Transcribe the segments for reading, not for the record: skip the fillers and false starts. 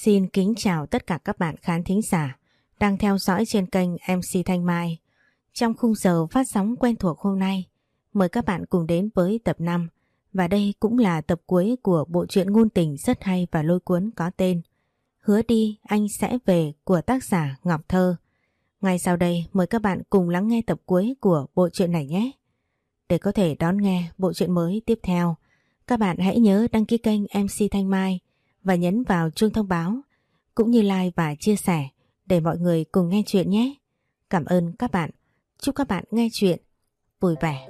Xin kính chào tất cả các bạn khán thính giả đang theo dõi trên kênh MC Thanh Mai. Trong khung giờ phát sóng quen thuộc hôm nay, mời các bạn cùng đến với tập 5 và đây cũng là tập cuối của bộ truyện ngôn tình rất hay và lôi cuốn có tên Hứa đi anh sẽ về của tác giả Ngọc Thơ. Ngay sau đây mời các bạn cùng lắng nghe tập cuối của bộ truyện này nhé. Để có thể đón nghe bộ truyện mới tiếp theo, các bạn hãy nhớ đăng ký kênh MC Thanh Mai và nhấn vào chuông thông báo cũng như like và chia sẻ để mọi người cùng nghe chuyện nhé. Cảm ơn các bạn. Chúc các bạn nghe chuyện vui vẻ.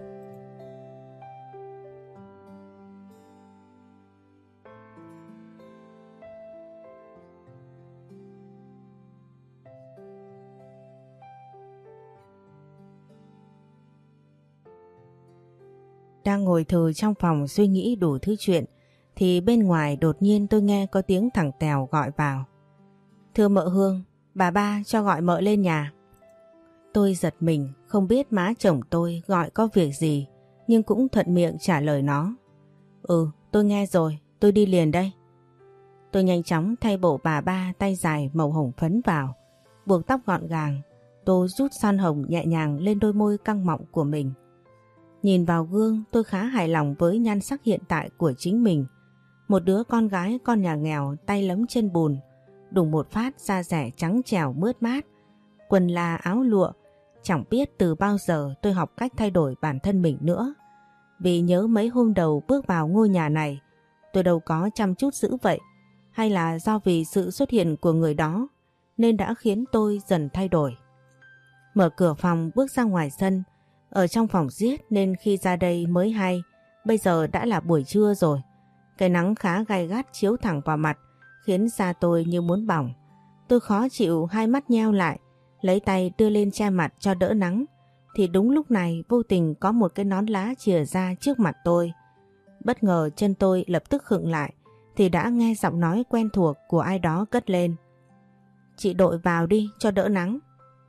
Đang ngồi thừ trong phòng suy nghĩ đủ thứ chuyện thì bên ngoài đột nhiên tôi nghe có tiếng thằng Tèo gọi vào. Thưa mợ Hương, bà ba cho gọi mợ lên nhà. Tôi giật mình, không biết má chồng tôi gọi có việc gì, nhưng cũng thuận miệng trả lời nó. Ừ, tôi nghe rồi, tôi đi liền đây. Tôi nhanh chóng thay bộ bà ba tay dài màu hồng phấn vào, buộc tóc gọn gàng, tôi rút son hồng nhẹ nhàng lên đôi môi căng mọng của mình. Nhìn vào gương tôi khá hài lòng với nhan sắc hiện tại của chính mình. Một đứa con gái con nhà nghèo tay lấm chân bùn, đùng một phát da rẻ trắng trẻo mướt mát, quần là áo lụa. Chẳng biết từ bao giờ tôi học cách thay đổi bản thân mình nữa. Vì nhớ mấy hôm đầu bước vào ngôi nhà này, tôi đâu có chăm chút dữ vậy. Hay là do vì sự xuất hiện của người đó nên đã khiến tôi dần thay đổi. Mở cửa phòng bước ra ngoài sân, ở trong phòng riết nên khi ra đây mới hay bây giờ đã là buổi trưa rồi. Cái nắng khá gay gắt chiếu thẳng vào mặt khiến da tôi như muốn bỏng. Tôi khó chịu hai mắt nheo lại, lấy tay đưa lên che mặt cho đỡ nắng. Thì đúng lúc này vô tình có một cái nón lá chìa ra trước mặt tôi. Bất ngờ chân tôi lập tức khựng lại thì đã nghe giọng nói quen thuộc của ai đó cất lên. Chị đội vào đi cho đỡ nắng.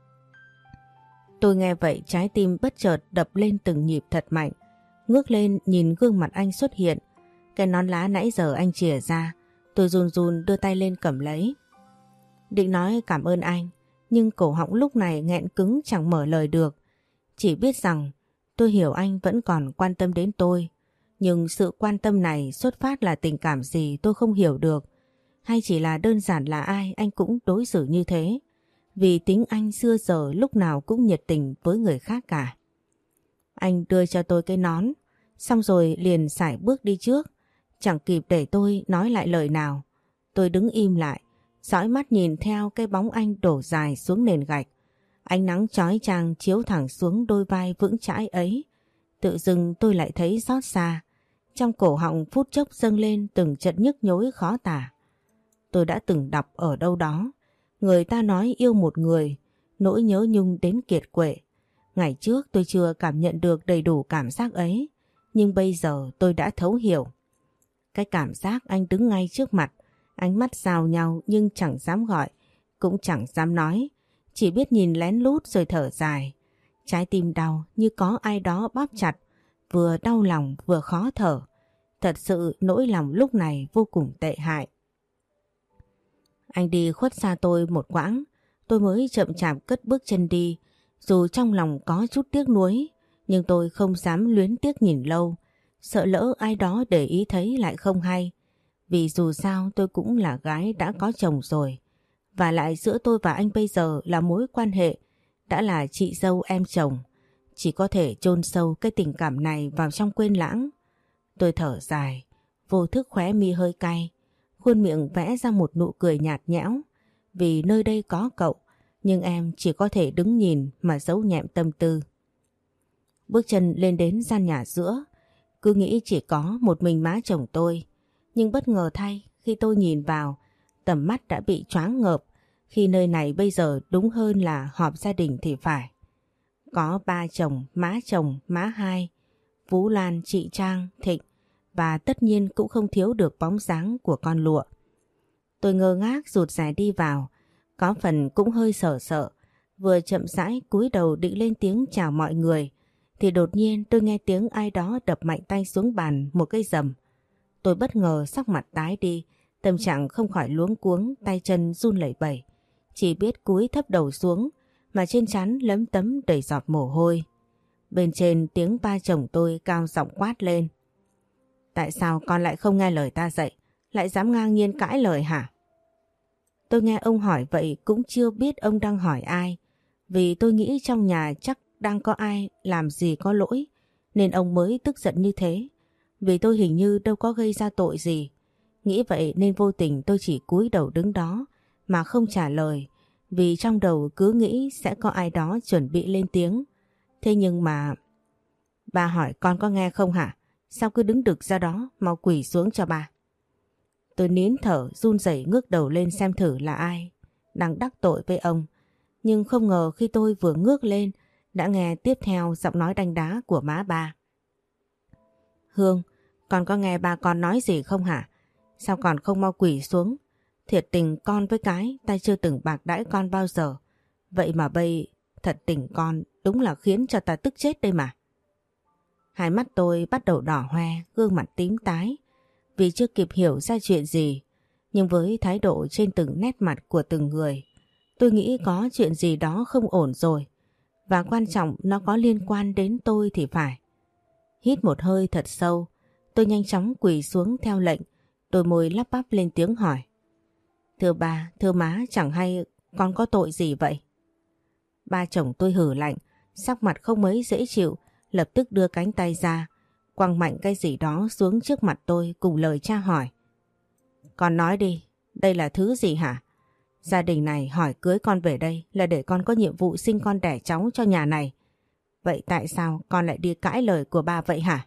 Tôi nghe vậy trái tim bất chợt đập lên từng nhịp thật mạnh. Ngước lên nhìn gương mặt anh xuất hiện. Cái nón lá nãy giờ anh chìa ra, tôi run run đưa tay lên cầm lấy. Định nói cảm ơn anh, nhưng cổ họng lúc này nghẹn cứng chẳng mở lời được. Chỉ biết rằng tôi hiểu anh vẫn còn quan tâm đến tôi. Nhưng sự quan tâm này xuất phát là tình cảm gì tôi không hiểu được. Hay chỉ là đơn giản là ai anh cũng đối xử như thế. Vì tính anh xưa giờ lúc nào cũng nhiệt tình với người khác cả. Anh đưa cho tôi cái nón, xong rồi liền sải bước đi trước. Chẳng kịp để tôi nói lại lời nào. Tôi đứng im lại, dõi mắt nhìn theo cái bóng anh đổ dài xuống nền gạch. Ánh nắng chói chang chiếu thẳng xuống đôi vai vững chãi ấy. Tự dưng tôi lại thấy xót xa. Trong cổ họng phút chốc dâng lên từng trận nhức nhối khó tả. Tôi đã từng đọc ở đâu đó, người ta nói yêu một người, nỗi nhớ nhung đến kiệt quệ. Ngày trước tôi chưa cảm nhận được đầy đủ cảm giác ấy, nhưng bây giờ tôi đã thấu hiểu. Cái cảm giác anh đứng ngay trước mặt, ánh mắt giao nhau nhưng chẳng dám gọi, cũng chẳng dám nói, chỉ biết nhìn lén lút rồi thở dài. Trái tim đau như có ai đó bóp chặt, vừa đau lòng vừa khó thở. Thật sự nỗi lòng lúc này vô cùng tệ hại. Anh đi khuất xa tôi một quãng, tôi mới chậm chạp cất bước chân đi. Dù trong lòng có chút tiếc nuối, nhưng tôi không dám luyến tiếc nhìn lâu, sợ lỡ ai đó để ý thấy lại không hay. Vì dù sao tôi cũng là gái đã có chồng rồi. Và lại giữa tôi và anh bây giờ là mối quan hệ, đã là chị dâu em chồng. Chỉ có thể chôn sâu cái tình cảm này vào trong quên lãng. Tôi thở dài, vô thức khóe mi hơi cay. Khuôn miệng vẽ ra một nụ cười nhạt nhẽo. Vì nơi đây có cậu, nhưng em chỉ có thể đứng nhìn mà giấu nhẹm tâm tư. Bước chân lên đến gian nhà giữa, cứ nghĩ chỉ có một mình má chồng tôi. Nhưng bất ngờ thay, khi tôi nhìn vào, tầm mắt đã bị choáng ngợp. Khi nơi này bây giờ đúng hơn là họp gia đình thì phải. Có ba chồng, má hai, Vũ Lan, chị Trang, Thịnh. Và tất nhiên cũng không thiếu được bóng dáng của con Lụa. Tôi ngơ ngác rụt rè đi vào, có phần cũng hơi sợ sợ. Vừa chậm rãi cúi đầu định lên tiếng chào mọi người, thì đột nhiên tôi nghe tiếng ai đó đập mạnh tay xuống bàn một cái rầm. Tôi bất ngờ sắc mặt tái đi, Tâm trạng không khỏi luống cuống, tay chân run lẩy bẩy. Chỉ biết cúi thấp đầu xuống mà trên trán lấm tấm đầy giọt mồ hôi. Bên trên tiếng ba chồng tôi cao giọng quát lên. Tại sao con lại không nghe lời ta dạy, lại dám ngang nhiên cãi lời hả? Tôi nghe ông hỏi vậy cũng chưa biết ông đang hỏi ai. Vì tôi nghĩ trong nhà chắc đang có ai làm gì có lỗi nên ông mới tức giận như thế. Vì tôi hình như đâu có gây ra tội gì. Nghĩ vậy nên vô tình tôi chỉ cúi đầu đứng đó mà không trả lời. Vì trong đầu cứ nghĩ sẽ có ai đó chuẩn bị lên tiếng. Thế nhưng mà... Bà hỏi con có nghe không hả? Sao cứ đứng đực ra đó, mau quỳ xuống cho bà. Tôi nín thở run rẩy ngước đầu lên xem thử là ai đang đắc tội với ông. Nhưng không ngờ khi tôi vừa ngước lên đã nghe tiếp theo giọng nói đanh đá của má ba. Hương, con có nghe ba con nói gì không hả? Sao còn không mau quỳ xuống? Thiệt tình con với cái, ta chưa từng bạc đãi con bao giờ. Vậy mà bây, thật tình con, đúng là khiến cho ta tức chết đây mà. Hai mắt tôi bắt đầu đỏ hoe, gương mặt tím tái, vì chưa kịp hiểu ra chuyện gì. Nhưng với thái độ trên từng nét mặt của từng người, tôi nghĩ có chuyện gì đó không ổn rồi. Và quan trọng nó có liên quan đến tôi thì phải. Hít một hơi thật sâu, tôi nhanh chóng quỳ xuống theo lệnh, đôi môi lắp bắp lên tiếng hỏi. Thưa ba, thưa má, chẳng hay con có tội gì vậy? Ba chồng tôi hử lạnh, sắc mặt không mấy dễ chịu, lập tức đưa cánh tay ra, quăng mạnh cái gì đó xuống trước mặt tôi cùng lời tra hỏi. Con nói đi, đây là thứ gì hả? Gia đình này hỏi cưới con về đây là để con có nhiệm vụ sinh con đẻ cháu cho nhà này. Vậy tại sao con lại đi cãi lời của ba vậy hả?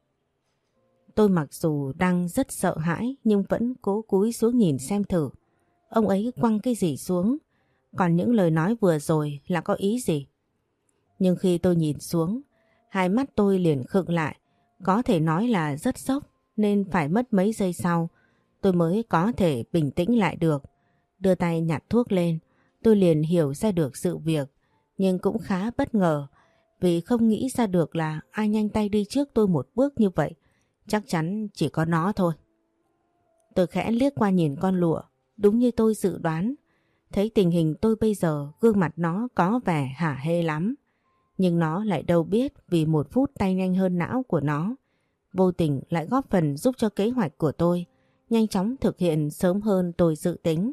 Tôi mặc dù đang rất sợ hãi nhưng vẫn cố cúi xuống nhìn xem thử. Ông ấy quăng cái gì xuống? Còn những lời nói vừa rồi là có ý gì? Nhưng khi tôi nhìn xuống, hai mắt tôi liền khựng lại. Có thể nói là rất sốc nên phải mất mấy giây sau tôi mới có thể bình tĩnh lại được. Đưa tay nhặt thuốc lên, tôi liền hiểu ra được sự việc. Nhưng cũng khá bất ngờ vì không nghĩ ra được là ai nhanh tay đi trước tôi một bước như vậy. Chắc chắn chỉ có nó thôi. Tôi khẽ liếc qua nhìn con lụa, đúng như tôi dự đoán. Thấy tình hình tôi bây giờ gương mặt nó có vẻ hả hê lắm. Nhưng nó lại đâu biết vì một phút tay nhanh hơn não của nó, vô tình lại góp phần giúp cho kế hoạch của tôi nhanh chóng thực hiện sớm hơn tôi dự tính.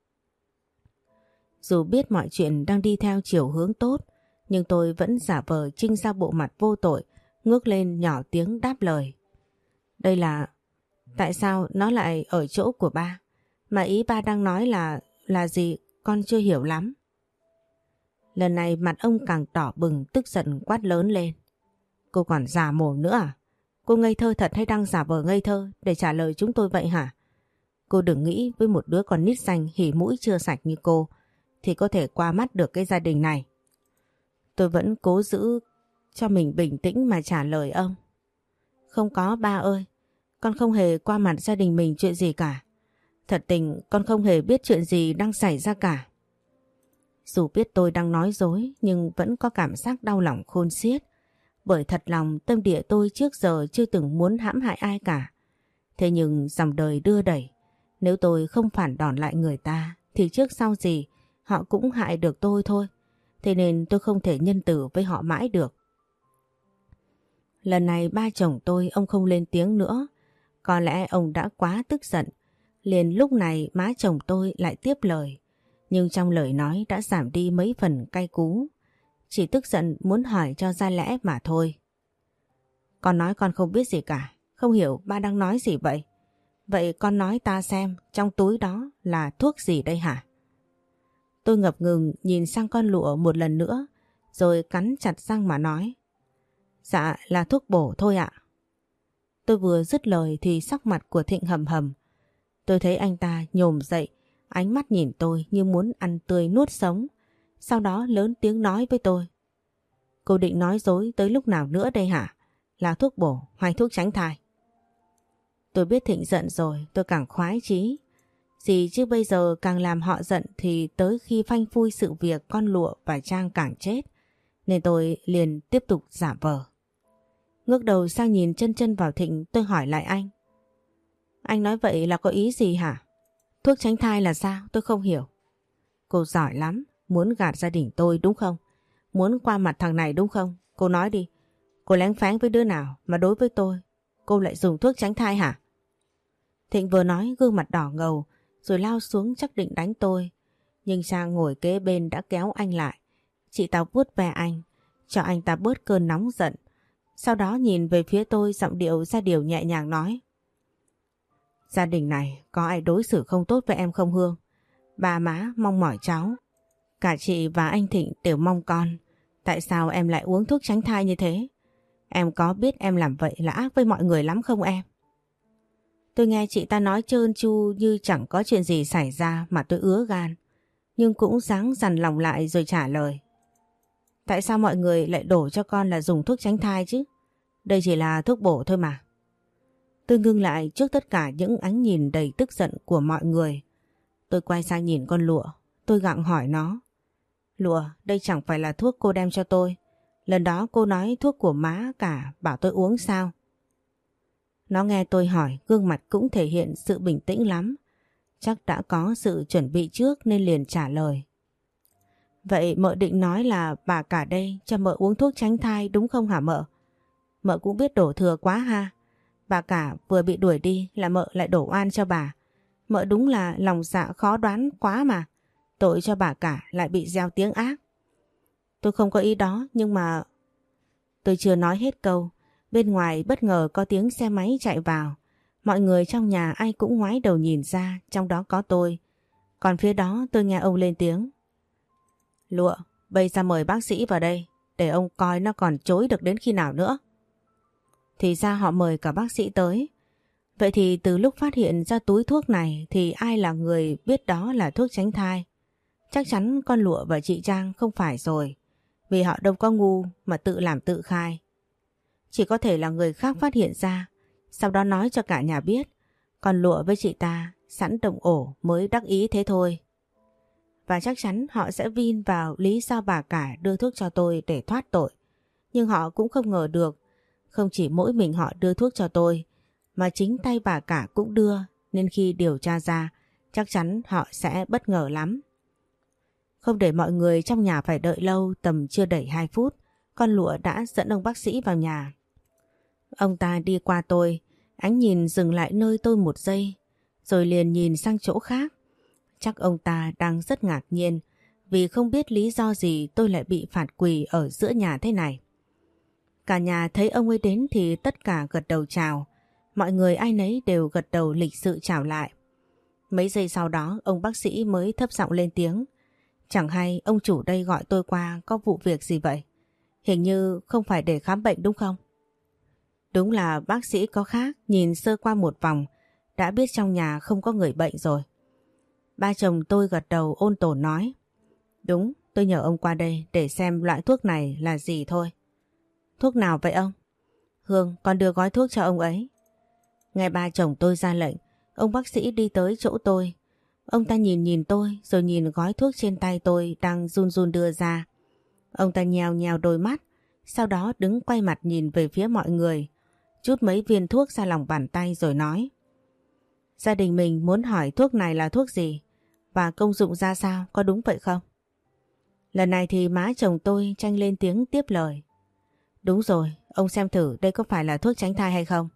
Dù biết mọi chuyện đang đi theo chiều hướng tốt, nhưng tôi vẫn giả vờ trưng ra bộ mặt vô tội, ngước lên nhỏ tiếng đáp lời. Đây là... Tại sao nó lại ở chỗ của ba? Mà ý ba đang nói là gì con chưa hiểu lắm. Lần này mặt ông càng đỏ bừng tức giận quát lớn lên. Cô còn giả mồm nữa à? Cô ngây thơ thật hay đang giả vờ ngây thơ để trả lời chúng tôi vậy hả? Cô đừng nghĩ với một đứa con nít xanh hỉ mũi chưa sạch như cô thì có thể qua mắt được cái gia đình này. Tôi vẫn cố giữ cho mình bình tĩnh mà trả lời ông. Không có ba ơi, con không hề qua mặt gia đình mình chuyện gì cả. Thật tình con không hề biết chuyện gì đang xảy ra cả. Dù biết tôi đang nói dối nhưng vẫn có cảm giác đau lòng khôn xiết. Bởi thật lòng tâm địa tôi trước giờ chưa từng muốn hãm hại ai cả. Thế nhưng dòng đời đưa đẩy, nếu tôi không phản đòn lại người ta thì trước sau gì họ cũng hại được tôi thôi. Thế nên tôi không thể nhân từ với họ mãi được. Lần này ba chồng tôi ông không lên tiếng nữa. Có lẽ ông đã quá tức giận. Liền lúc này má chồng tôi lại tiếp lời. Nhưng trong lời nói đã giảm đi mấy phần cay cú. Chỉ tức giận muốn hỏi cho ra lẽ mà thôi. Con nói con không biết gì cả. Không hiểu ba đang nói gì vậy. Vậy con nói ta xem trong túi đó là thuốc gì đây hả? Tôi ngập ngừng nhìn sang con lụa một lần nữa. Rồi cắn chặt răng mà nói. Dạ là thuốc bổ thôi ạ. Tôi vừa dứt lời thì sắc mặt của Thịnh hầm hầm. Tôi thấy anh ta nhổm dậy, ánh mắt nhìn tôi như muốn ăn tươi nuốt sống. Sau đó lớn tiếng nói với tôi. Cô định nói dối tới lúc nào nữa đây hả? Là thuốc bổ hay thuốc tránh thai? Tôi biết Thịnh giận rồi, tôi càng khoái chí. Gì chứ bây giờ càng làm họ giận thì tới khi phanh phui sự việc con lụa và Trang càng chết. Nên tôi liền tiếp tục giả vờ. Ngước đầu sang nhìn chân chân vào Thịnh, tôi hỏi lại anh. Anh nói vậy là có ý gì hả? thuốc tránh thai là sao? Tôi không hiểu. Cô giỏi lắm, muốn gạt gia đình tôi đúng không? Muốn qua mặt thằng này đúng không? Cô nói đi, cô lén phén với đứa nào mà đối với tôi cô lại dùng thuốc tránh thai hả? Thịnh vừa nói gương mặt đỏ ngầu rồi lao xuống chắc định đánh tôi. Nhưng Trang ngồi kế bên đã kéo anh lại. Chị ta vuốt ve anh, cho anh ta bớt cơn nóng giận. Sau đó nhìn về phía tôi giọng điệu ra điều nhẹ nhàng nói. Gia đình này có ai đối xử không tốt với em không Hương? Ba má mong mỏi cháu. Cả chị và anh Thịnh đều mong con. Tại sao em lại uống thuốc tránh thai như thế? Em có biết em làm vậy là ác với mọi người lắm không em? Tôi nghe chị ta nói trơn tru như chẳng có chuyện gì xảy ra mà tôi ứa gan. Nhưng cũng ráng dằn lòng lại rồi trả lời. Tại sao mọi người lại đổ cho con là dùng thuốc tránh thai chứ? Đây chỉ là thuốc bổ thôi mà. Tôi ngưng lại trước tất cả những ánh nhìn đầy tức giận của mọi người. Tôi quay sang nhìn con Lụa. Tôi gặng hỏi nó. Lụa, đây chẳng phải là thuốc cô đem cho tôi. Lần đó cô nói thuốc của má cả bảo tôi uống sao? Nó nghe tôi hỏi, gương mặt cũng thể hiện sự bình tĩnh lắm. Chắc đã có sự chuẩn bị trước nên liền trả lời. Vậy mợ định nói là bà cả đây cho mợ uống thuốc tránh thai đúng không hả mợ? Mợ cũng biết đổ thừa quá ha. Bà cả vừa bị đuổi đi là mợ lại đổ oan cho bà. Mợ đúng là lòng dạ khó đoán quá mà. Tội cho bà cả lại bị gieo tiếng ác. Tôi không có ý đó nhưng mà... Tôi chưa nói hết câu. Bên ngoài bất ngờ có tiếng xe máy chạy vào. Mọi người trong nhà ai cũng ngoái đầu nhìn ra, trong đó có tôi. Còn phía đó tôi nghe ông lên tiếng. Lụa, bây ra mời bác sĩ vào đây, để ông coi nó còn chối được đến khi nào nữa. Thì ra họ mời cả bác sĩ tới. Vậy thì từ lúc phát hiện ra túi thuốc này thì ai là người biết đó là thuốc tránh thai? Chắc chắn con Lụa và chị Trang không phải rồi. Vì họ đâu có ngu mà tự làm tự khai. Chỉ có thể là người khác phát hiện ra, sau đó nói cho cả nhà biết. Còn Lụa với chị ta sẵn động ổ mới đắc ý thế thôi. Và chắc chắn họ sẽ vin vào lý do bà cả đưa thuốc cho tôi để thoát tội. Nhưng họ cũng không ngờ được, không chỉ mỗi mình họ đưa thuốc cho tôi, mà chính tay bà cả cũng đưa, nên khi điều tra ra, chắc chắn họ sẽ bất ngờ lắm. Không để mọi người trong nhà phải đợi lâu, tầm chưa đầy 2 phút, con Lụa đã dẫn ông bác sĩ vào nhà. Ông ta đi qua tôi, ánh nhìn dừng lại nơi tôi một giây, rồi liền nhìn sang chỗ khác. Chắc ông ta đang rất ngạc nhiên vì không biết lý do gì tôi lại bị phạt quỳ ở giữa nhà thế này. Cả nhà thấy ông ấy đến thì tất cả gật đầu chào. Mọi người ai nấy đều gật đầu lịch sự chào lại. Mấy giây sau đó ông bác sĩ mới thấp giọng lên tiếng. Chẳng hay ông chủ đây gọi tôi qua có vụ việc gì vậy? Hình như không phải để khám bệnh đúng không? Đúng là bác sĩ có khác, nhìn sơ qua một vòng đã biết trong nhà không có người bệnh rồi. Ba chồng tôi gật đầu ôn tồn nói. Đúng, tôi nhờ ông qua đây để xem loại thuốc này là gì thôi. Thuốc nào vậy ông? Hương, con đưa gói thuốc cho ông ấy. Nghe ba chồng tôi ra lệnh, ông bác sĩ đi tới chỗ tôi. Ông ta nhìn nhìn tôi rồi nhìn gói thuốc trên tay tôi đang run run đưa ra. Ông ta nhèo nhèo đôi mắt, sau đó đứng quay mặt nhìn về phía mọi người, chút mấy viên thuốc ra lòng bàn tay rồi nói. Gia đình mình muốn hỏi thuốc này là thuốc gì và công dụng ra sao, có đúng vậy không? Lần này thì má chồng tôi tranh lên tiếng tiếp lời. Đúng rồi, ông xem thử đây có phải là thuốc tránh thai hay không?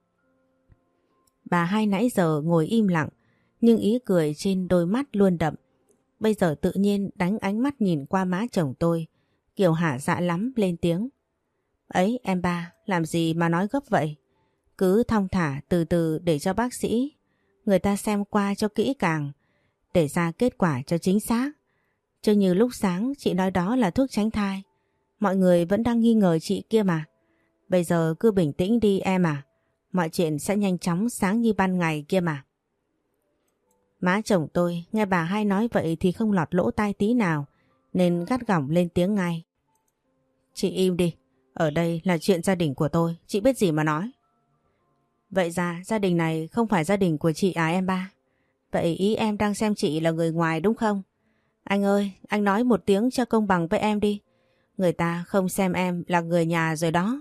Bà hai nãy giờ ngồi im lặng, nhưng ý cười trên đôi mắt luôn đậm. Bây giờ tự nhiên đánh ánh mắt nhìn qua má chồng tôi, kiểu hả dạ lắm lên tiếng. Ấy em ba, làm gì mà nói gấp vậy? Cứ thong thả từ từ để cho bác sĩ, người ta xem qua cho kỹ càng, để ra kết quả cho chính xác. Chứ như lúc sáng chị nói đó là thuốc tránh thai, mọi người vẫn đang nghi ngờ chị kia mà. Bây giờ cứ bình tĩnh đi em à, mọi chuyện sẽ nhanh chóng sáng như ban ngày kia mà. Má chồng tôi nghe bà hai nói vậy thì không lọt lỗ tai tí nào, nên gắt gỏng lên tiếng ngay. Chị im đi, ở đây là chuyện gia đình của tôi, chị biết gì mà nói. Vậy ra gia đình này không phải gia đình của chị à em ba? Vậy ý em đang xem chị là người ngoài đúng không? Anh ơi, anh nói một tiếng cho công bằng với em đi. Người ta không xem em là người nhà rồi đó.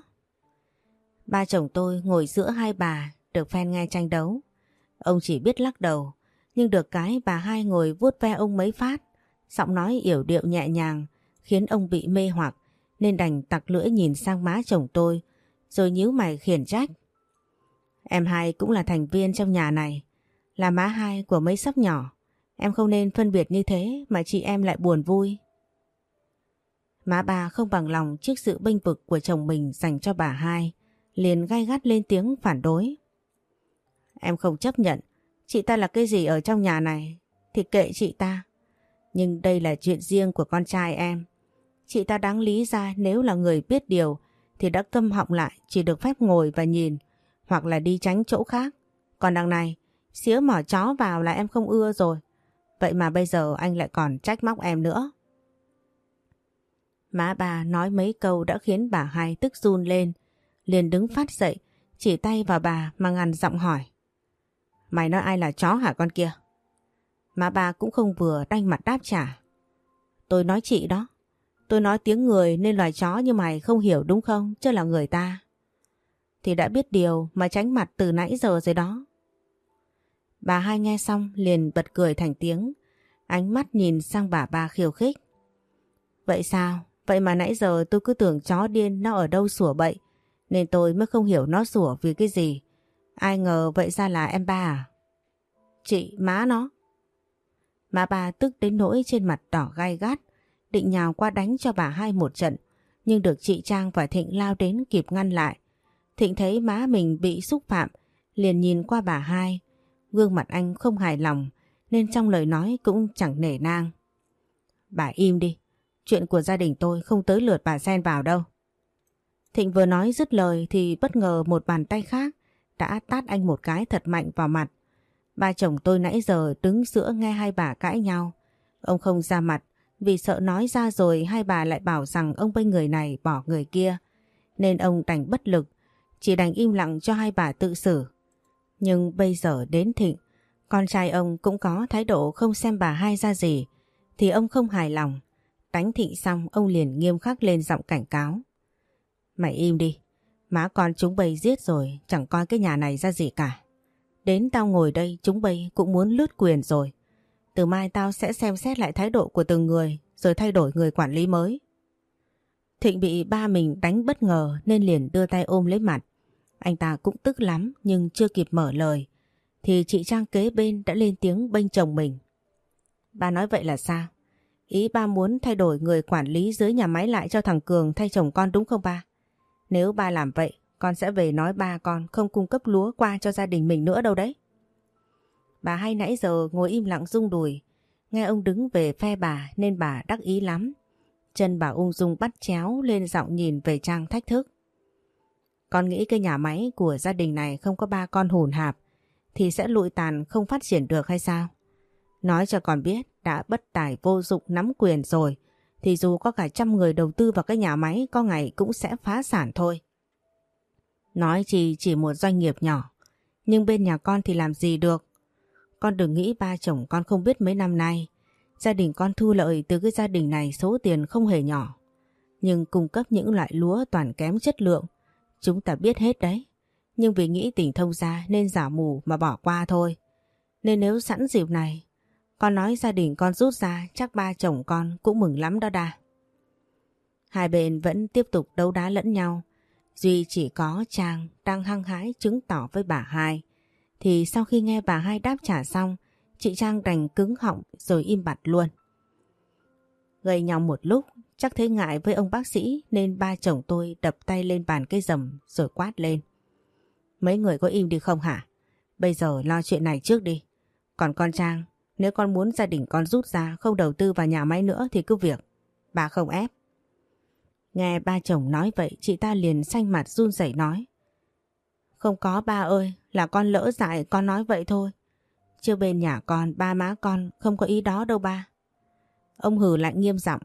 Ba chồng tôi ngồi giữa hai bà, được phen nghe tranh đấu. Ông chỉ biết lắc đầu, Nhưng được cái bà hai ngồi vuốt ve ông mấy phát, giọng nói yểu điệu nhẹ nhàng khiến ông bị mê hoặc, nên đành tặc lưỡi nhìn sang má chồng tôi rồi nhíu mày khiển trách. Em hai cũng là thành viên trong nhà này, là má hai của mấy sắp nhỏ. Em không nên phân biệt như thế mà chị em lại buồn vui. Má ba không bằng lòng trước sự bênh vực của chồng mình dành cho bà hai, liền gay gắt lên tiếng phản đối. Em không chấp nhận, chị ta là cái gì ở trong nhà này thì kệ chị ta. Nhưng đây là chuyện riêng của con trai em. Chị ta đáng lý ra nếu là người biết điều thì đã câm họng lại, chỉ được phép ngồi và nhìn hoặc là đi tránh chỗ khác. Còn đằng này, xía mỏ chó vào là em không ưa rồi. Vậy mà bây giờ anh lại còn trách móc em nữa. Má bà nói mấy câu đã khiến bà hai tức run lên, liền đứng phát dậy, chỉ tay vào bà mà gằn giọng hỏi. Mày nói ai là chó hả con kia? Má bà cũng không vừa, đanh mặt đáp trả. Tôi nói chị đó. Tôi nói tiếng người nên loài chó như mày không hiểu đúng không, chứ là người ta. Thì đã biết điều mà tránh mặt từ nãy giờ rồi đó. Bà hai nghe xong liền bật cười thành tiếng, ánh mắt nhìn sang bà ba khiêu khích. Vậy sao? Vậy mà nãy giờ tôi cứ tưởng chó điên nó ở đâu sủa bậy, nên tôi mới không hiểu nó sủa vì cái gì. Ai ngờ vậy ra là em ba à? Chị, má nó. Má ba tức đến nỗi trên mặt đỏ gai gắt, định nhào qua đánh cho bà hai một trận, nhưng được chị Trang và Thịnh lao đến kịp ngăn lại. Thịnh thấy má mình bị xúc phạm, liền nhìn qua bà hai. Gương mặt anh không hài lòng, nên trong lời nói cũng chẳng nể nang. Bà im đi, chuyện của gia đình tôi không tới lượt bà xen vào đâu. Thịnh vừa nói dứt lời thì bất ngờ một bàn tay khác đã tát anh một cái thật mạnh vào mặt. Ba chồng tôi nãy giờ đứng giữa nghe hai bà cãi nhau. Ông không ra mặt vì sợ nói ra rồi hai bà lại bảo rằng ông bênh người này bỏ người kia. Nên ông đành bất lực, chỉ đành im lặng cho hai bà tự xử. Nhưng bây giờ đến Thịnh, con trai ông cũng có thái độ không xem bà hai ra gì, thì ông không hài lòng. Đánh Thịnh xong ông liền nghiêm khắc lên giọng cảnh cáo. Mày im đi, má con chúng bay giết rồi, chẳng coi cái nhà này ra gì cả. Đến tao ngồi đây chúng bay cũng muốn lướt quyền rồi. Từ mai tao sẽ xem xét lại thái độ của từng người rồi thay đổi người quản lý mới. Thịnh bị ba mình đánh bất ngờ nên liền đưa tay ôm lấy mặt. Anh ta cũng tức lắm nhưng chưa kịp mở lời thì chị Trang kế bên đã lên tiếng bênh chồng mình. Ba nói vậy là sao? Ý ba muốn thay đổi người quản lý dưới nhà máy lại cho thằng Cường thay chồng con đúng không ba? Nếu ba làm vậy, con sẽ về nói ba con không cung cấp lúa qua cho gia đình mình nữa đâu đấy. Bà hai nãy giờ ngồi im lặng rung đùi, nghe ông đứng về phe bà nên bà đắc ý lắm. Chân bà ung dung bắt chéo lên giọng nhìn về Trang thách thức. Con nghĩ cái nhà máy của gia đình này không có ba con hùn hạp thì sẽ lụi tàn không phát triển được hay sao? Nói cho con biết đã bất tài vô dụng nắm quyền rồi thì dù có cả 100 người đầu tư vào cái nhà máy có ngày cũng sẽ phá sản thôi. Nói chỉ một doanh nghiệp nhỏ, nhưng bên nhà con thì làm gì được. Con đừng nghĩ ba chồng con không biết mấy năm nay gia đình con thu lợi từ cái gia đình này số tiền không hề nhỏ. Nhưng cung cấp những loại lúa toàn kém chất lượng, chúng ta biết hết đấy. Nhưng vì nghĩ tình thông gia nên giả mù mà bỏ qua thôi. Nên nếu sẵn dịp này, con nói gia đình con rút ra chắc ba chồng con cũng mừng lắm đó đà. Hai bên vẫn tiếp tục đấu đá lẫn nhau. Duy chỉ có Trang đang hăng hái chứng tỏ với bà hai. Thì sau khi nghe bà hai đáp trả xong, chị Trang đành cứng họng rồi im bặt luôn. Gây nhau một lúc, chắc thấy ngại với ông bác sĩ nên ba chồng tôi đập tay lên bàn cây rầm rồi quát lên. Mấy người có im đi không hả? Bây giờ lo chuyện này trước đi. Còn con Trang, nếu con muốn gia đình con rút ra không đầu tư vào nhà máy nữa thì cứ việc. Bà không ép. Nghe ba chồng nói vậy chị ta liền xanh mặt run rẩy nói. Không có ba ơi, là con lỡ dại con nói vậy thôi. Chứ bên nhà con, ba má con không có ý đó đâu ba. Ông hừ lạnh nghiêm giọng.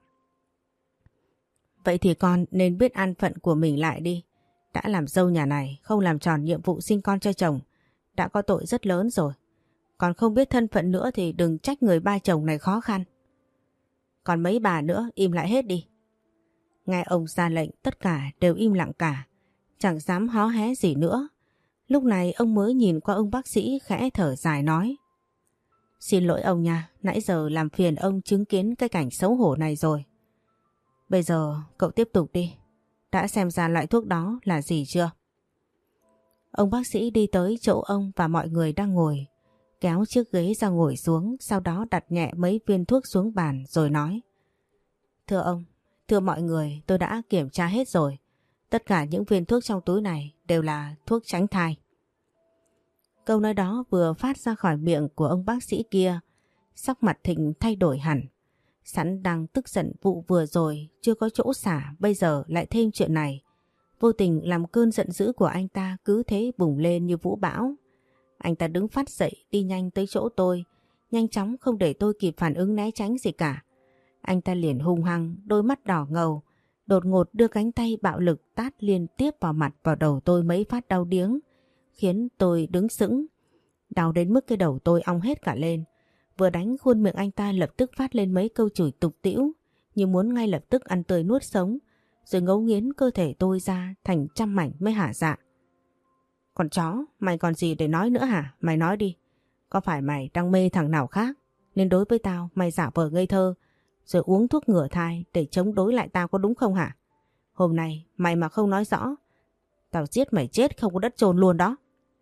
Vậy thì con nên biết an phận của mình lại đi. Đã làm dâu nhà này, không làm tròn nhiệm vụ sinh con cho chồng, đã có tội rất lớn rồi. Còn không biết thân phận nữa thì đừng trách người ba chồng này khó khăn. Còn mấy bà nữa im lại hết đi. Nghe ông ra lệnh tất cả đều im lặng cả, chẳng dám hó hé gì nữa. Lúc này ông mới nhìn qua ông bác sĩ khẽ thở dài nói. Xin lỗi ông nha, nãy giờ làm phiền ông chứng kiến cái cảnh xấu hổ này rồi. Bây giờ cậu tiếp tục đi. Đã xem ra loại thuốc đó là gì chưa? Ông bác sĩ đi tới chỗ ông và mọi người đang ngồi, kéo chiếc ghế ra ngồi xuống, sau đó đặt nhẹ mấy viên thuốc xuống bàn rồi nói. Thưa ông, thưa mọi người, tôi đã kiểm tra hết rồi. Tất cả những viên thuốc trong túi này đều là thuốc tránh thai. Câu nói đó vừa phát ra khỏi miệng của ông bác sĩ kia, sắc mặt Thịnh thay đổi hẳn. Sẵn đang tức giận vụ vừa rồi chưa có chỗ xả, bây giờ lại thêm chuyện này. Vô tình làm cơn giận dữ của anh ta cứ thế bùng lên như vũ bão. Anh ta đứng phát dậy đi nhanh tới chỗ tôi, nhanh chóng không để tôi kịp phản ứng né tránh gì cả. Anh ta liền hung hăng, đôi mắt đỏ ngầu, đột ngột đưa cánh tay bạo lực tát liên tiếp vào mặt vào đầu tôi mấy phát đau điếng, khiến tôi đứng sững. Đau đến mức cái đầu tôi ong hết cả lên. Vừa đánh khuôn miệng anh ta lập tức phát lên mấy câu chửi tục tĩu, như muốn ngay lập tức ăn tươi nuốt sống, rồi ngấu nghiến cơ thể tôi ra thành trăm mảnh mới hả dạ. Còn chó, mày còn gì để nói nữa hả? Mày nói đi. Có phải mày đang mê thằng nào khác nên đối với tao mày giả vờ ngây thơ rồi uống thuốc ngừa thai để chống đối lại tao có đúng không hả? Hôm nay mày mà không nói rõ, tao giết mày chết không có đất chôn luôn đó.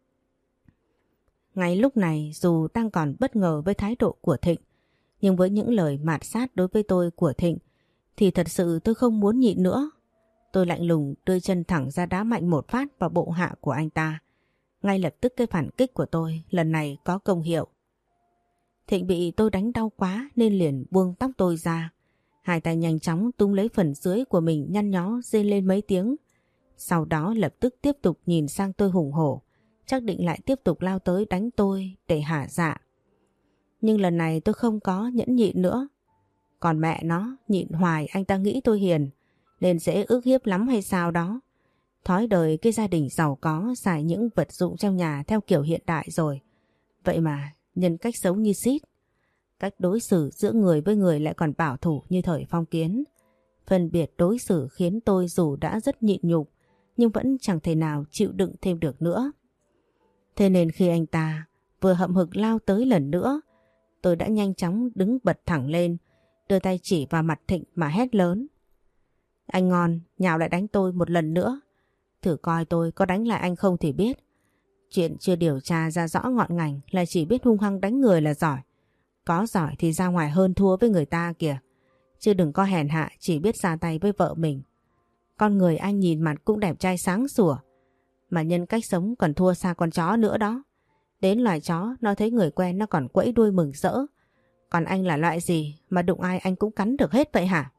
Ngay lúc này dù đang còn bất ngờ với thái độ của Thịnh, nhưng với những lời mạt sát đối với tôi của Thịnh thì thật sự tôi không muốn nhịn nữa. Tôi lạnh lùng đưa chân thẳng ra đá mạnh một phát vào bộ hạ của anh ta. Ngay lập tức cái phản kích của tôi lần này có công hiệu. Thịnh bị tôi đánh đau quá nên liền buông tóc tôi ra. Hai tay nhanh chóng tung lấy phần dưới của mình nhăn nhó rên lên mấy tiếng. Sau đó lập tức tiếp tục nhìn sang tôi hùng hổ, chắc định lại tiếp tục lao tới đánh tôi để hả dạ. Nhưng lần này tôi không có nhẫn nhịn nữa. Còn mẹ nó, nhịn hoài anh ta nghĩ tôi hiền nên dễ ức hiếp lắm hay sao đó. Thói đời cái gia đình giàu có xài những vật dụng trong nhà theo kiểu hiện đại rồi. Vậy mà nhân cách xấu như xít. Cách đối xử giữa người với người lại còn bảo thủ như thời phong kiến. Phân biệt đối xử khiến tôi dù đã rất nhịn nhục nhưng vẫn chẳng thể nào chịu đựng thêm được nữa. Thế nên khi anh ta vừa hậm hực lao tới lần nữa, tôi đã nhanh chóng đứng bật thẳng lên, đưa tay chỉ vào mặt Thịnh mà hét lớn. Anh ngon, nhào lại đánh tôi một lần nữa. Thử coi tôi có đánh lại anh không thì biết. Chuyện chưa điều tra ra rõ ngọn ngành là chỉ biết hung hăng đánh người là giỏi. Có giỏi thì ra ngoài hơn thua với người ta kìa. Chứ đừng có hèn hạ chỉ biết ra tay với vợ mình. Con người anh nhìn mặt cũng đẹp trai sáng sủa, mà nhân cách sống còn thua xa con chó nữa đó. Đến loài chó nó thấy người quen nó còn quẫy đuôi mừng rỡ. Còn anh là loại gì mà đụng ai anh cũng cắn được hết vậy hả?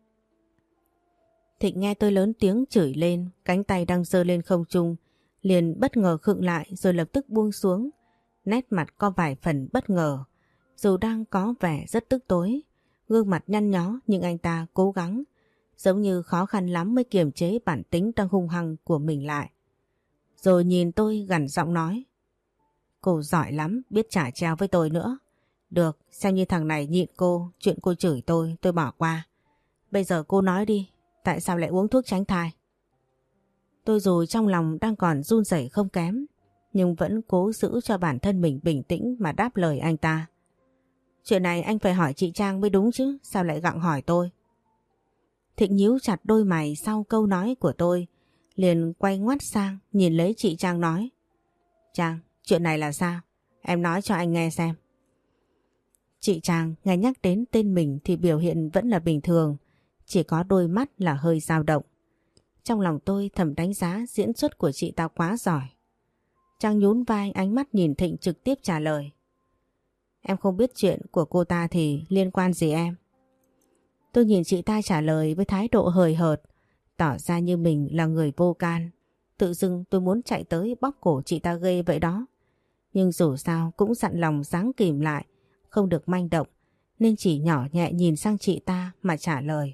Thịnh nghe tôi lớn tiếng chửi lên, cánh tay đang giơ lên không trung liền bất ngờ khựng lại rồi lập tức buông xuống. Nét mặt có vài phần bất ngờ, dù đang có vẻ rất tức tối, gương mặt nhăn nhó nhưng anh ta cố gắng, giống như khó khăn lắm mới kiềm chế bản tính đang hung hăng của mình lại. Rồi nhìn tôi gằn giọng nói. Cô giỏi lắm, biết trả treo với tôi nữa. Được, xem như thằng này nhịn cô, chuyện cô chửi tôi bỏ qua. Bây giờ cô nói đi, tại sao lại uống thuốc tránh thai? Tôi dù trong lòng đang còn run rẩy không kém, nhưng vẫn cố giữ cho bản thân mình bình tĩnh mà đáp lời anh ta. Chuyện này anh phải hỏi chị Trang mới đúng chứ, sao lại gặng hỏi tôi? Thịnh nhíu chặt đôi mày sau câu nói của tôi, liền quay ngoắt sang nhìn lấy chị Trang nói. Trang, chuyện này là sao? Em nói cho anh nghe xem. Chị Trang nghe nhắc đến tên mình thì biểu hiện vẫn là bình thường, chỉ có đôi mắt là hơi dao động. Trong lòng tôi thầm đánh giá diễn xuất của chị ta quá giỏi. Trang nhún vai, ánh mắt nhìn Thịnh trực tiếp trả lời. Em không biết chuyện của cô ta thì liên quan gì em? Tôi nhìn chị ta trả lời với thái độ hời hợt, tỏ ra như mình là người vô can. Tự dưng tôi muốn chạy tới bóp cổ chị ta ghê vậy đó. Nhưng dù sao cũng dặn lòng giáng kìm lại, không được manh động, nên chỉ nhỏ nhẹ nhìn sang chị ta mà trả lời.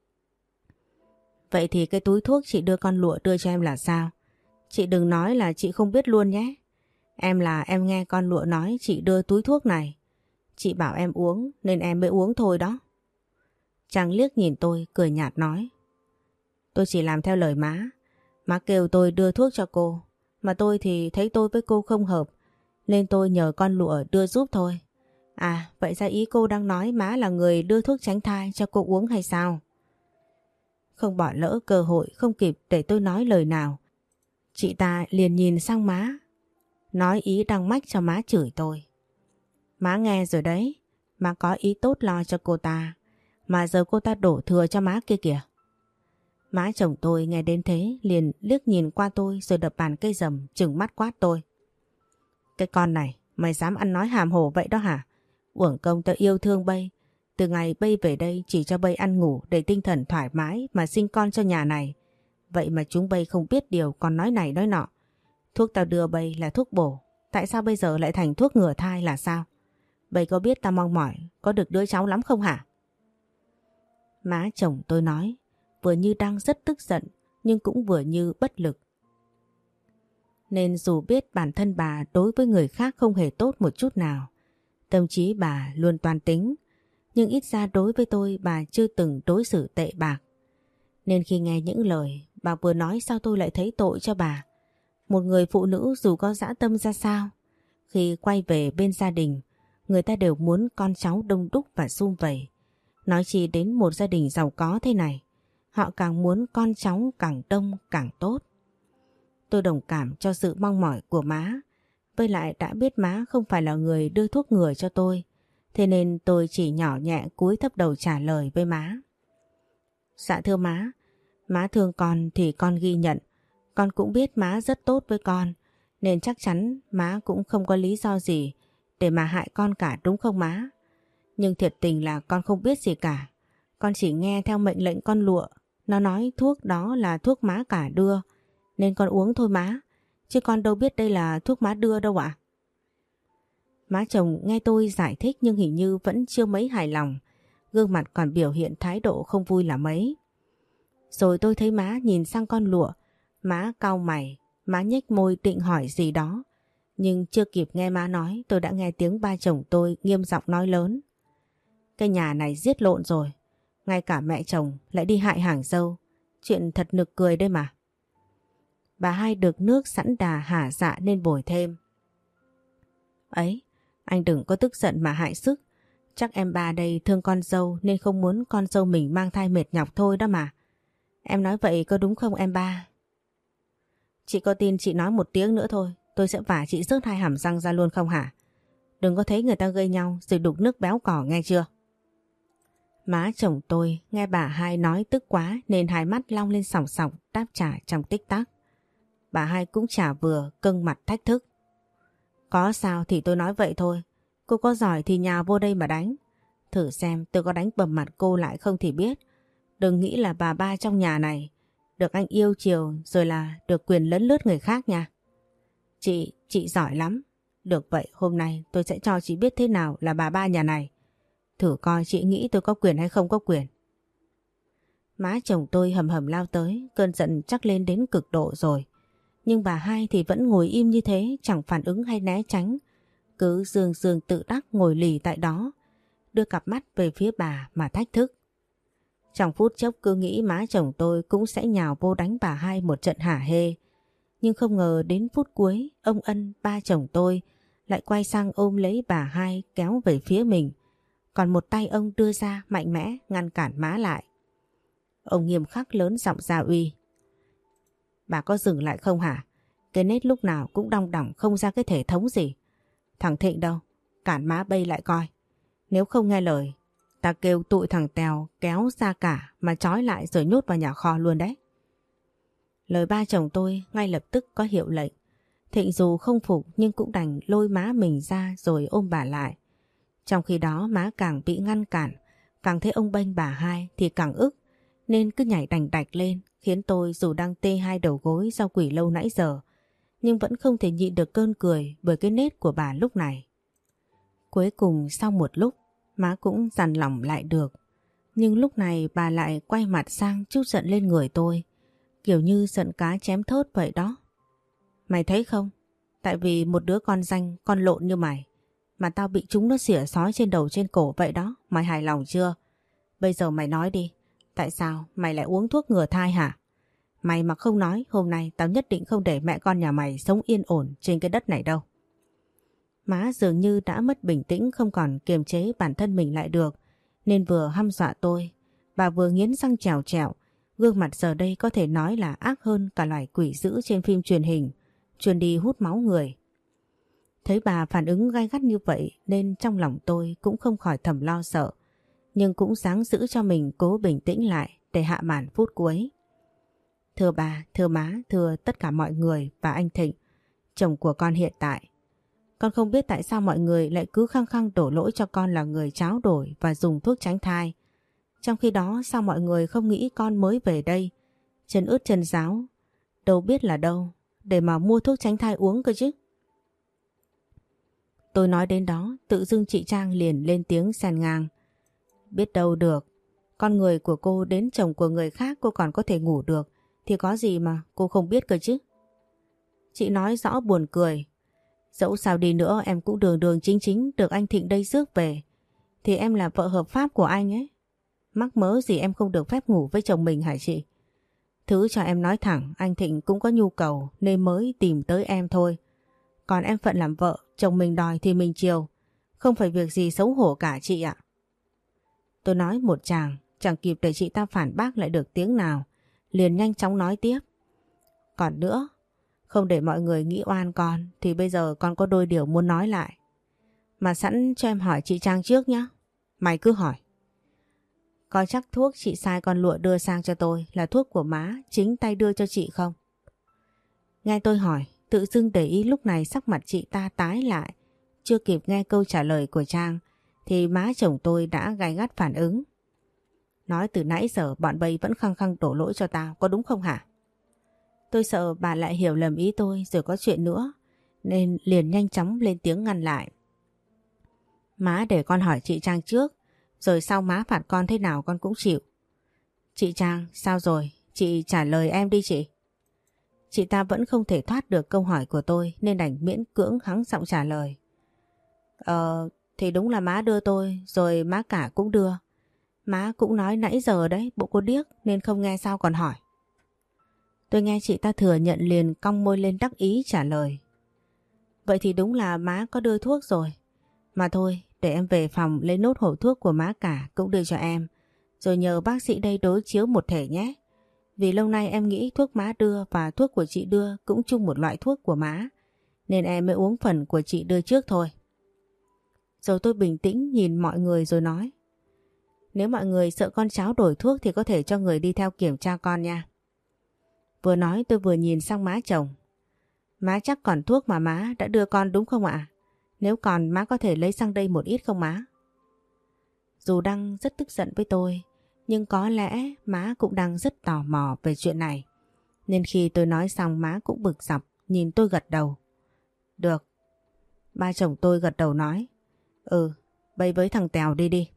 Vậy thì cái túi thuốc chị đưa con lụa đưa cho em là sao? Chị đừng nói là chị không biết luôn nhé. Em nghe con lụa nói chị đưa túi thuốc này. Chị bảo em uống nên em mới uống thôi đó. Trang liếc nhìn tôi cười nhạt nói. Tôi chỉ làm theo lời má. Má kêu tôi đưa thuốc cho cô. Mà tôi thì thấy tôi với cô không hợp, nên tôi nhờ con lụa đưa giúp thôi. À, vậy ra ý cô đang nói má là người đưa thuốc tránh thai cho cô uống hay sao? Không bỏ lỡ cơ hội, không kịp để tôi nói lời nào. Chị ta liền nhìn sang má, nói ý đang mách cho má chửi tôi. Má nghe rồi đấy, má có ý tốt lo cho cô ta, mà giờ cô ta đổ thừa cho má kia kìa. Má chồng tôi nghe đến thế liền liếc nhìn qua tôi rồi đập bàn cây rầm trừng mắt quát tôi. Cái con này, mày dám ăn nói hàm hồ vậy đó hả? Uổng công tao yêu thương Bây. Từ ngày Bây về đây chỉ cho Bây ăn ngủ để tinh thần thoải mái mà sinh con cho nhà này. Vậy mà chúng Bây không biết điều còn nói này nói nọ. Thuốc tao đưa Bây là thuốc bổ. Tại sao bây giờ lại thành thuốc ngừa thai là sao? Bây có biết tao mong mỏi có được đứa cháu lắm không hả? Má chồng tôi nói, vừa như đang rất tức giận nhưng cũng vừa như bất lực. Nên dù biết bản thân bà đối với người khác không hề tốt một chút nào, tâm trí bà luôn toan tính, nhưng ít ra đối với tôi bà chưa từng đối xử tệ bạc. Nên khi nghe những lời bà vừa nói sao tôi lại thấy tội cho bà. Một người phụ nữ dù có dã tâm ra sao, khi quay về bên gia đình, người ta đều muốn con cháu đông đúc và sum vầy. Nói chi đến một gia đình giàu có thế này, họ càng muốn con cháu càng đông càng tốt. Tôi đồng cảm cho sự mong mỏi của má, với lại đã biết má không phải là người đưa thuốc ngừa cho tôi, thế nên tôi chỉ nhỏ nhẹ cúi thấp đầu trả lời với má. Dạ thưa má thương con thì con ghi nhận, con cũng biết má rất tốt với con, nên chắc chắn má cũng không có lý do gì để mà hại con cả đúng không má? Nhưng thiệt tình là con không biết gì cả, con chỉ nghe theo mệnh lệnh con Lụa, nó nói thuốc đó là thuốc má cả đưa, nên con uống thôi má, chứ con đâu biết đây là thuốc má đưa đâu ạ. Má chồng nghe tôi giải thích nhưng hình như vẫn chưa mấy hài lòng, gương mặt còn biểu hiện thái độ không vui là mấy. Rồi tôi thấy má nhìn sang con Lụa, má cau mày, má nhếch môi định hỏi gì đó, nhưng chưa kịp nghe má nói tôi đã nghe tiếng ba chồng tôi nghiêm giọng nói lớn. Cái nhà này giết lộn rồi, ngay cả mẹ chồng lại đi hại hàng dâu, chuyện thật nực cười đây mà. Bà hai được nước sẵn đà hả dạ nên bồi thêm. Ấy, anh đừng có tức giận mà hại sức, chắc em ba đây thương con dâu nên không muốn con dâu mình mang thai mệt nhọc thôi đó mà. Em nói vậy có đúng không em ba? Chị có tin chị nói một tiếng nữa thôi, tôi sẽ vả chị rớt hai hàm răng ra luôn không hả? Đừng có thấy người ta gây nhau rồi đục nước béo cỏ nghe chưa? Má chồng tôi nghe bà hai nói tức quá nên hai mắt long lên sòng sòng đáp trả trong tích tắc. Bà hai cũng trả vừa cưng mặt thách thức. Có sao thì tôi nói vậy thôi, cô có giỏi thì nhào vô đây mà đánh. Thử xem tôi có đánh bầm mặt cô lại không thì biết. Đừng nghĩ là bà ba trong nhà này được anh yêu chiều rồi là được quyền lấn lướt người khác nha. Chị giỏi lắm. Được vậy hôm nay tôi sẽ cho chị biết thế nào là bà ba nhà này. Thử coi chị nghĩ tôi có quyền hay không có quyền. Má chồng tôi hầm hầm lao tới, cơn giận chắc lên đến cực độ rồi. Nhưng bà hai thì vẫn ngồi im như thế, chẳng phản ứng hay né tránh. Cứ dương dương tự đắc ngồi lì tại đó, đưa cặp mắt về phía bà mà thách thức. Trong phút chốc cứ nghĩ má chồng tôi cũng sẽ nhào vô đánh bà hai một trận hả hê. Nhưng không ngờ đến phút cuối, ông Ân, ba chồng tôi, lại quay sang ôm lấy bà hai kéo về phía mình. Còn một tay ông đưa ra mạnh mẽ ngăn cản má lại. Ông nghiêm khắc lớn giọng ra uy. Bà có dừng lại không hả? Cái nết lúc nào cũng đong đỏng không ra cái thể thống gì. Thằng Thịnh đâu? Cản má bây lại coi. Nếu không nghe lời, ta kêu tụi thằng Tèo kéo ra cả mà trói lại rồi nhốt vào nhà kho luôn đấy. Lời ba chồng tôi ngay lập tức có hiệu lệnh. Thịnh dù không phục nhưng cũng đành lôi má mình ra rồi ôm bà lại. Trong khi đó má càng bị ngăn cản, càng thấy ông bênh bà hai thì càng ức, nên cứ nhảy đành đạch lên, khiến tôi dù đang tê hai đầu gối do quỷ lâu nãy giờ, nhưng vẫn không thể nhịn được cơn cười bởi cái nết của bà lúc này. Cuối cùng sau một lúc, má cũng dằn lòng lại được, nhưng lúc này bà lại quay mặt sang trút giận lên người tôi, kiểu như giận cá chém thớt vậy đó. Mày thấy không? Tại vì một đứa con danh, con lộn như mày, mà tao bị chúng nó xỉa xói trên đầu trên cổ vậy đó, mày hài lòng chưa? Bây giờ mày nói đi, tại sao mày lại uống thuốc ngừa thai hả? Mày mà không nói, hôm nay tao nhất định không để mẹ con nhà mày sống yên ổn trên cái đất này đâu. Má dường như đã mất bình tĩnh, không còn kiềm chế bản thân mình lại được, nên vừa hăm dọa tôi, bà vừa nghiến răng trèo trẹo. Gương mặt giờ đây có thể nói là ác hơn cả loài quỷ dữ trên phim truyền hình, chuyên đi hút máu người. Thấy bà phản ứng gay gắt như vậy nên trong lòng tôi cũng không khỏi thầm lo sợ, nhưng cũng ráng giữ cho mình cố bình tĩnh lại để hạ màn phút cuối. Thưa bà, thưa má, thưa tất cả mọi người và anh Thịnh, chồng của con hiện tại. Con không biết tại sao mọi người lại cứ khăng khăng đổ lỗi cho con là người tráo đổi và dùng thuốc tránh thai. Trong khi đó sao mọi người không nghĩ con mới về đây, chân ướt chân ráo, đâu biết là đâu, để mà mua thuốc tránh thai uống cơ chứ. Tôi nói đến đó, tự dưng chị Trang liền lên tiếng xen ngang. Biết đâu được, con người của cô đến chồng của người khác cô còn có thể ngủ được, thì có gì mà cô không biết cơ chứ. Chị nói rõ buồn cười. Dẫu sao đi nữa em cũng đường đường chính chính được anh Thịnh đây rước về, thì em là vợ hợp pháp của anh ấy. Mắc mớ gì em không được phép ngủ với chồng mình hả chị? Thứ cho em nói thẳng, anh Thịnh cũng có nhu cầu nên mới tìm tới em thôi. Còn em phận làm vợ, chồng mình đòi thì mình chiều, không phải việc gì xấu hổ cả chị ạ. Tôi nói một tràng, chẳng kịp để chị ta phản bác lại được tiếng nào, liền nhanh chóng nói tiếp. Còn nữa, không để mọi người nghĩ oan con thì bây giờ con có đôi điều muốn nói lại. Mà sẵn cho em hỏi chị Trang trước nhé. Mày cứ hỏi. Có chắc thuốc chị sai con Lụa đưa sang cho tôi là thuốc của má chính tay đưa cho chị không? Nghe tôi hỏi, tự dưng để ý lúc này sắc mặt chị ta tái lại. Chưa kịp nghe câu trả lời của Trang thì má chồng tôi đã gay gắt phản ứng. Nói từ nãy giờ bọn bay vẫn khăng khăng đổ lỗi cho tao, có đúng không hả? Tôi sợ bà lại hiểu lầm ý tôi rồi có chuyện nữa, nên liền nhanh chóng lên tiếng ngăn lại. Má để con hỏi chị Trang trước, rồi sau má phạt con thế nào con cũng chịu. Chị Trang, sao rồi? Chị trả lời em đi chị. Chị ta vẫn không thể thoát được câu hỏi của tôi nên đành miễn cưỡng hắng giọng trả lời. Thì đúng là má đưa tôi, rồi má cả cũng đưa. Má cũng nói nãy giờ đấy, bộ cô điếc nên không nghe sao còn hỏi. Tôi nghe chị ta thừa nhận liền cong môi lên đắc ý trả lời. Vậy thì đúng là má có đưa thuốc rồi. Mà thôi, để em về phòng lấy nốt hộp thuốc của má cả cũng đưa cho em. Rồi nhờ bác sĩ đây đối chiếu một thể nhé. Vì lâu nay em nghĩ thuốc má đưa và thuốc của chị đưa cũng chung một loại thuốc của má, nên em mới uống phần của chị đưa trước thôi. Rồi tôi bình tĩnh nhìn mọi người rồi nói. Nếu mọi người sợ con cháu đổi thuốc thì có thể cho người đi theo kiểm tra con nha. Vừa nói tôi vừa nhìn sang má chồng. Má chắc còn thuốc mà má đã đưa con đúng không ạ? Nếu còn má có thể lấy sang đây một ít không má? Dù đang rất tức giận với tôi, nhưng có lẽ má cũng đang rất tò mò về chuyện này. Nên khi tôi nói xong má cũng bực dọc nhìn tôi gật đầu. Được. Ba chồng tôi gật đầu nói. Bày với thằng Tèo đi đi.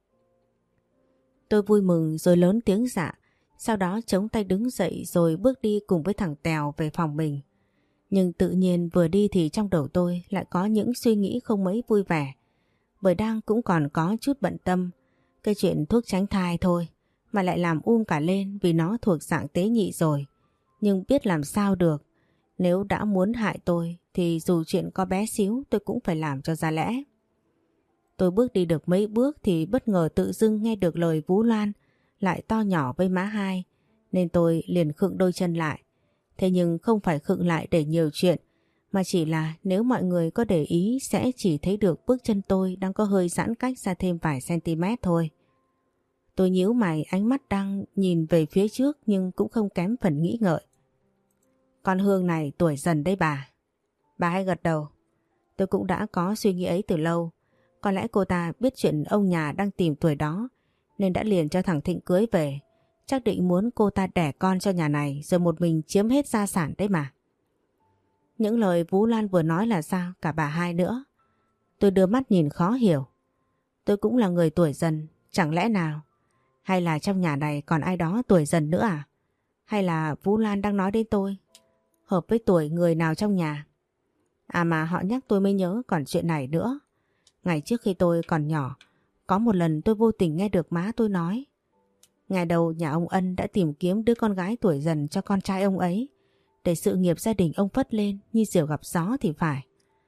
Tôi vui mừng rồi lớn tiếng dạ. Sau đó chống tay đứng dậy rồi bước đi cùng với thằng Tèo về phòng mình. Nhưng tự nhiên vừa đi thì trong đầu tôi lại có những suy nghĩ không mấy vui vẻ. Bởi đang cũng còn có chút bận tâm. Cái chuyện thuốc tránh thai thôi mà lại làm cả lên vì nó thuộc dạng tế nhị rồi. Nhưng biết làm sao được. Nếu đã muốn hại tôi thì dù chuyện có bé xíu tôi cũng phải làm cho ra lẽ. Tôi bước đi được mấy bước thì bất ngờ tự dưng nghe được lời Vũ Loan lại to nhỏ với má hai, nên tôi liền khựng đôi chân lại. Thế nhưng không phải khựng lại để nhiều chuyện, mà chỉ là nếu mọi người có để ý sẽ chỉ thấy được bước chân tôi đang có hơi giãn cách ra thêm vài cm thôi. Tôi nhíu mày, ánh mắt đang nhìn về phía trước nhưng cũng không kém phần nghĩ ngợi. Con Hương này tuổi dần đấy bà. Bà hay gật đầu. Tôi cũng đã có suy nghĩ ấy từ lâu. Có lẽ cô ta biết chuyện ông nhà đang tìm tuổi đó nên đã liền cho thằng Thịnh cưới về. Chắc định muốn cô ta đẻ con cho nhà này rồi một mình chiếm hết gia sản đấy mà. Những lời Vũ Lan vừa nói là sao? Cả bà hai nữa. Tôi đưa mắt nhìn khó hiểu. Tôi cũng là người tuổi dần, chẳng lẽ nào? Hay là trong nhà này còn ai đó tuổi dần nữa à? Hay là Vũ Lan đang nói đến tôi? Hợp với tuổi người nào trong nhà? À mà họ nhắc tôi mới nhớ còn chuyện này nữa. Ngày trước khi tôi còn nhỏ, có một lần tôi vô tình nghe được má tôi nói. Ngày đầu nhà ông Ân đã tìm kiếm đứa con gái tuổi dần cho con trai ông ấy, để sự nghiệp gia đình ông phất lên như diều gặp gió thì phải.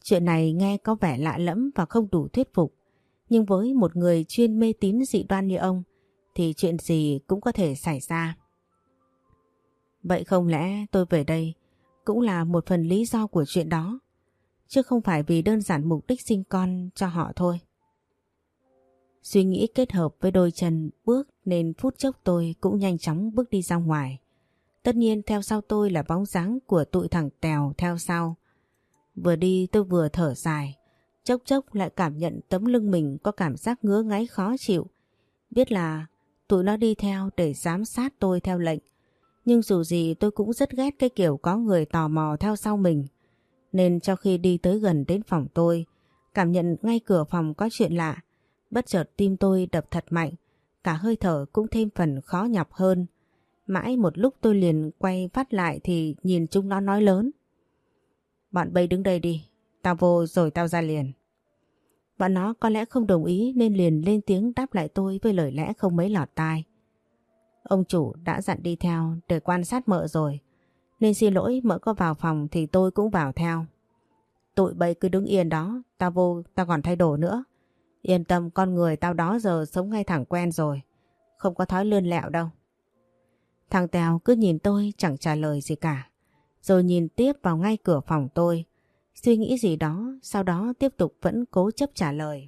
Chuyện này nghe có vẻ lạ lẫm và không đủ thuyết phục. Nhưng với một người chuyên mê tín dị đoan như ông thì chuyện gì cũng có thể xảy ra. Vậy không lẽ tôi về đây cũng là một phần lý do của chuyện đó, chứ không phải vì đơn giản mục đích sinh con cho họ thôi. Suy nghĩ kết hợp với đôi chân bước nên phút chốc tôi cũng nhanh chóng bước đi ra ngoài. Tất nhiên theo sau tôi là bóng dáng của tụi thằng Tèo theo sau. Vừa đi tôi vừa thở dài, chốc chốc lại cảm nhận tấm lưng mình có cảm giác ngứa ngáy khó chịu. Biết là tụi nó đi theo để giám sát tôi theo lệnh. Nhưng dù gì tôi cũng rất ghét cái kiểu có người tò mò theo sau mình. Nên cho khi đi tới gần đến phòng tôi, cảm nhận ngay cửa phòng có chuyện lạ. Bất chợt tim tôi đập thật mạnh, cả hơi thở cũng thêm phần khó nhọc hơn. Mãi một lúc tôi liền quay phát lại thì nhìn chúng nó nói lớn. Bọn bay đứng đây đi, tao vô rồi tao ra liền. Bọn nó có lẽ không đồng ý nên liền lên tiếng đáp lại tôi với lời lẽ không mấy lọt tai. Ông chủ đã dặn đi theo để quan sát mợ rồi, nên xin lỗi mợ có vào phòng thì tôi cũng vào theo. Tụi bay cứ đứng yên đó, tao vô tao còn thay đồ nữa. Yên tâm, con người tao đó giờ sống ngay thẳng quen rồi, không có thói lươn lẹo đâu. Thằng Tèo cứ nhìn tôi chẳng trả lời gì cả, rồi nhìn tiếp vào ngay cửa phòng tôi, suy nghĩ gì đó, sau đó tiếp tục vẫn cố chấp trả lời.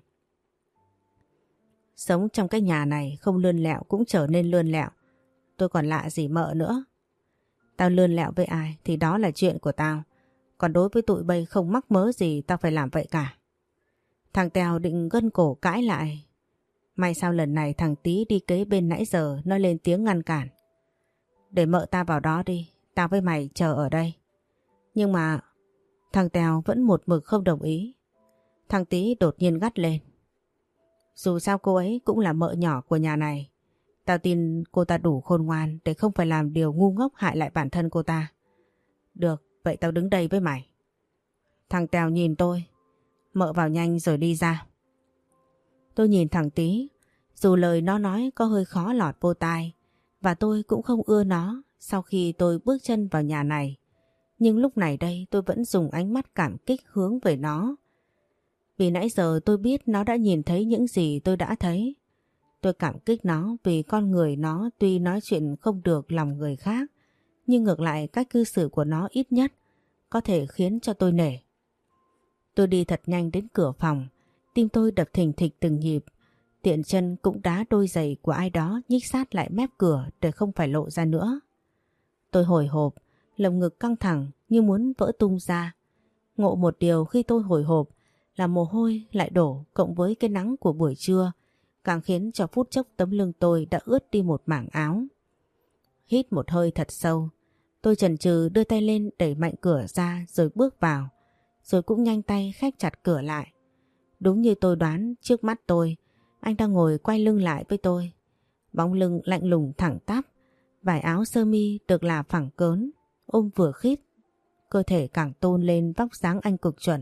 Sống trong cái nhà này không lươn lẹo cũng trở nên lươn lẹo, tôi còn lạ gì mợ nữa. Tao lươn lẹo với ai thì đó là chuyện của tao, còn đối với tụi bay không mắc mớ gì tao phải làm vậy cả. Thằng Tèo định gân cổ cãi lại. May sao lần này thằng Tí đi kế bên nãy giờ nó lên tiếng ngăn cản. Để mợ ta vào đó đi, tao với mày chờ ở đây. Nhưng mà thằng Tèo vẫn một mực không đồng ý. Thằng Tí đột nhiên gắt lên. Dù sao cô ấy cũng là mợ nhỏ của nhà này. Tao tin cô ta đủ khôn ngoan để không phải làm điều ngu ngốc hại lại bản thân cô ta. Được, vậy tao đứng đây với mày. Thằng Tèo nhìn tôi. Mợ vào nhanh rồi đi ra. Tôi nhìn thằng Tí. Dù lời nó nói có hơi khó lọt vô tai, và tôi cũng không ưa nó sau khi tôi bước chân vào nhà này. Nhưng lúc này đây tôi vẫn dùng ánh mắt cảm kích hướng về nó. Vì nãy giờ tôi biết nó đã nhìn thấy những gì tôi đã thấy. Tôi cảm kích nó vì con người nó tuy nói chuyện không được lòng người khác, nhưng ngược lại cách cư xử của nó ít nhất có thể khiến cho tôi nể. Tôi đi thật nhanh đến cửa phòng, tim tôi đập thình thịch từng nhịp, tiện chân cũng đá đôi giày của ai đó nhích sát lại mép cửa để không phải lộ ra nữa. Tôi hồi hộp, lồng ngực căng thẳng như muốn vỡ tung ra. Ngộ một điều khi tôi hồi hộp là mồ hôi lại đổ cộng với cái nắng của buổi trưa, càng khiến cho phút chốc tấm lưng tôi đã ướt đi một mảng áo. Hít một hơi thật sâu, tôi chần chừ đưa tay lên đẩy mạnh cửa ra rồi bước vào, rồi cũng nhanh tay khép chặt cửa lại. Đúng như tôi đoán, trước mắt tôi, anh đang ngồi quay lưng lại với tôi. Bóng lưng lạnh lùng thẳng tắp, vải áo sơ mi được là phẳng cớn, ôm vừa khít, cơ thể càng tôn lên vóc dáng anh cực chuẩn.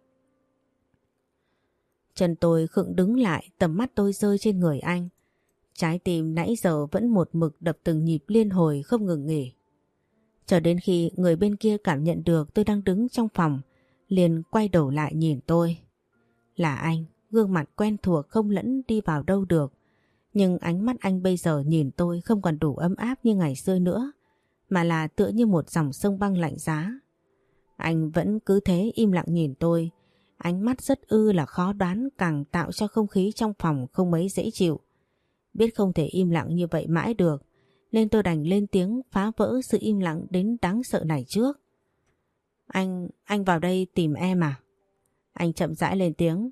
Chân tôi khựng đứng lại, tầm mắt tôi rơi trên người anh. Trái tim nãy giờ vẫn một mực đập từng nhịp liên hồi không ngừng nghỉ. Cho đến khi người bên kia cảm nhận được tôi đang đứng trong phòng, liền quay đầu lại nhìn tôi. Là anh, gương mặt quen thuộc không lẫn đi vào đâu được. Nhưng ánh mắt anh bây giờ nhìn tôi không còn đủ ấm áp như ngày xưa nữa, mà là tựa như một dòng sông băng lạnh giá. Anh vẫn cứ thế im lặng nhìn tôi, ánh mắt rất là khó đoán, càng tạo cho không khí trong phòng không mấy dễ chịu. Biết không thể im lặng như vậy mãi được, nên tôi đành lên tiếng phá vỡ sự im lặng đến đáng sợ này trước. Anh vào đây tìm em à? Anh chậm rãi lên tiếng.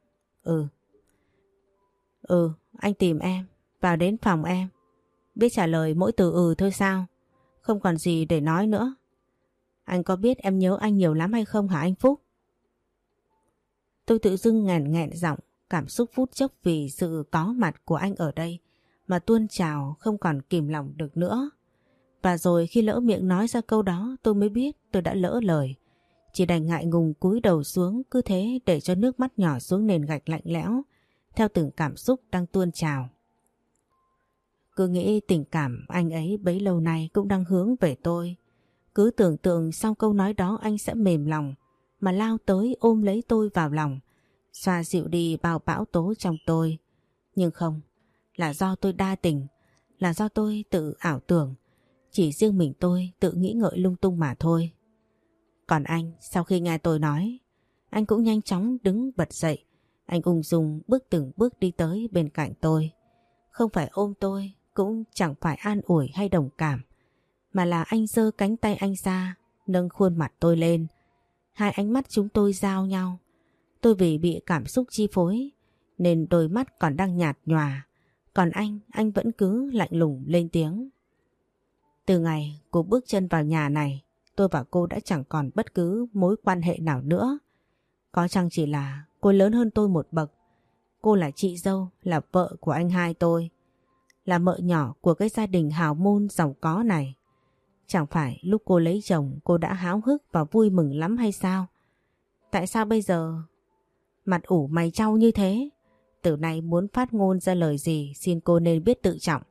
Anh tìm em, vào đến phòng em. Biết trả lời mỗi từ thôi sao? Không còn gì để nói nữa. Anh có biết em nhớ anh nhiều lắm hay không hả anh Phúc? Tôi tự dưng nghẹn giọng, cảm xúc phút chốc vì sự có mặt của anh ở đây mà tuôn trào không còn kìm lòng được nữa. Và rồi khi lỡ miệng nói ra câu đó tôi mới biết tôi đã lỡ lời. Chỉ đành ngại ngùng cúi đầu xuống, cứ thế để cho nước mắt nhỏ xuống nền gạch lạnh lẽo theo từng cảm xúc đang tuôn trào. Cứ nghĩ tình cảm anh ấy bấy lâu nay cũng đang hướng về tôi. Cứ tưởng tượng sau câu nói đó anh sẽ mềm lòng, mà lao tới ôm lấy tôi vào lòng, xoa dịu đi bao bão tố trong tôi. Nhưng không, là do tôi đa tình, là do tôi tự ảo tưởng, chỉ riêng mình tôi tự nghĩ ngợi lung tung mà thôi. Còn anh, sau khi nghe tôi nói, anh cũng nhanh chóng đứng bật dậy. Anh ung dung bước từng bước đi tới bên cạnh tôi. Không phải ôm tôi, cũng chẳng phải an ủi hay đồng cảm, mà là anh giơ cánh tay anh ra, nâng khuôn mặt tôi lên. Hai ánh mắt chúng tôi giao nhau. Tôi vì bị cảm xúc chi phối nên đôi mắt còn đang nhạt nhòa. Còn anh vẫn cứ lạnh lùng lên tiếng. Từ ngày cô bước chân vào nhà này, tôi và cô đã chẳng còn bất cứ mối quan hệ nào nữa. Có chăng chỉ là cô lớn hơn tôi một bậc. Cô là chị dâu, là vợ của anh hai tôi, là mợ nhỏ của cái gia đình hào môn giàu có này. Chẳng phải lúc cô lấy chồng cô đã háo hức và vui mừng lắm hay sao? Tại sao bây giờ mặt ủ mày trao như thế? Từ nay muốn phát ngôn ra lời gì xin cô nên biết tự trọng.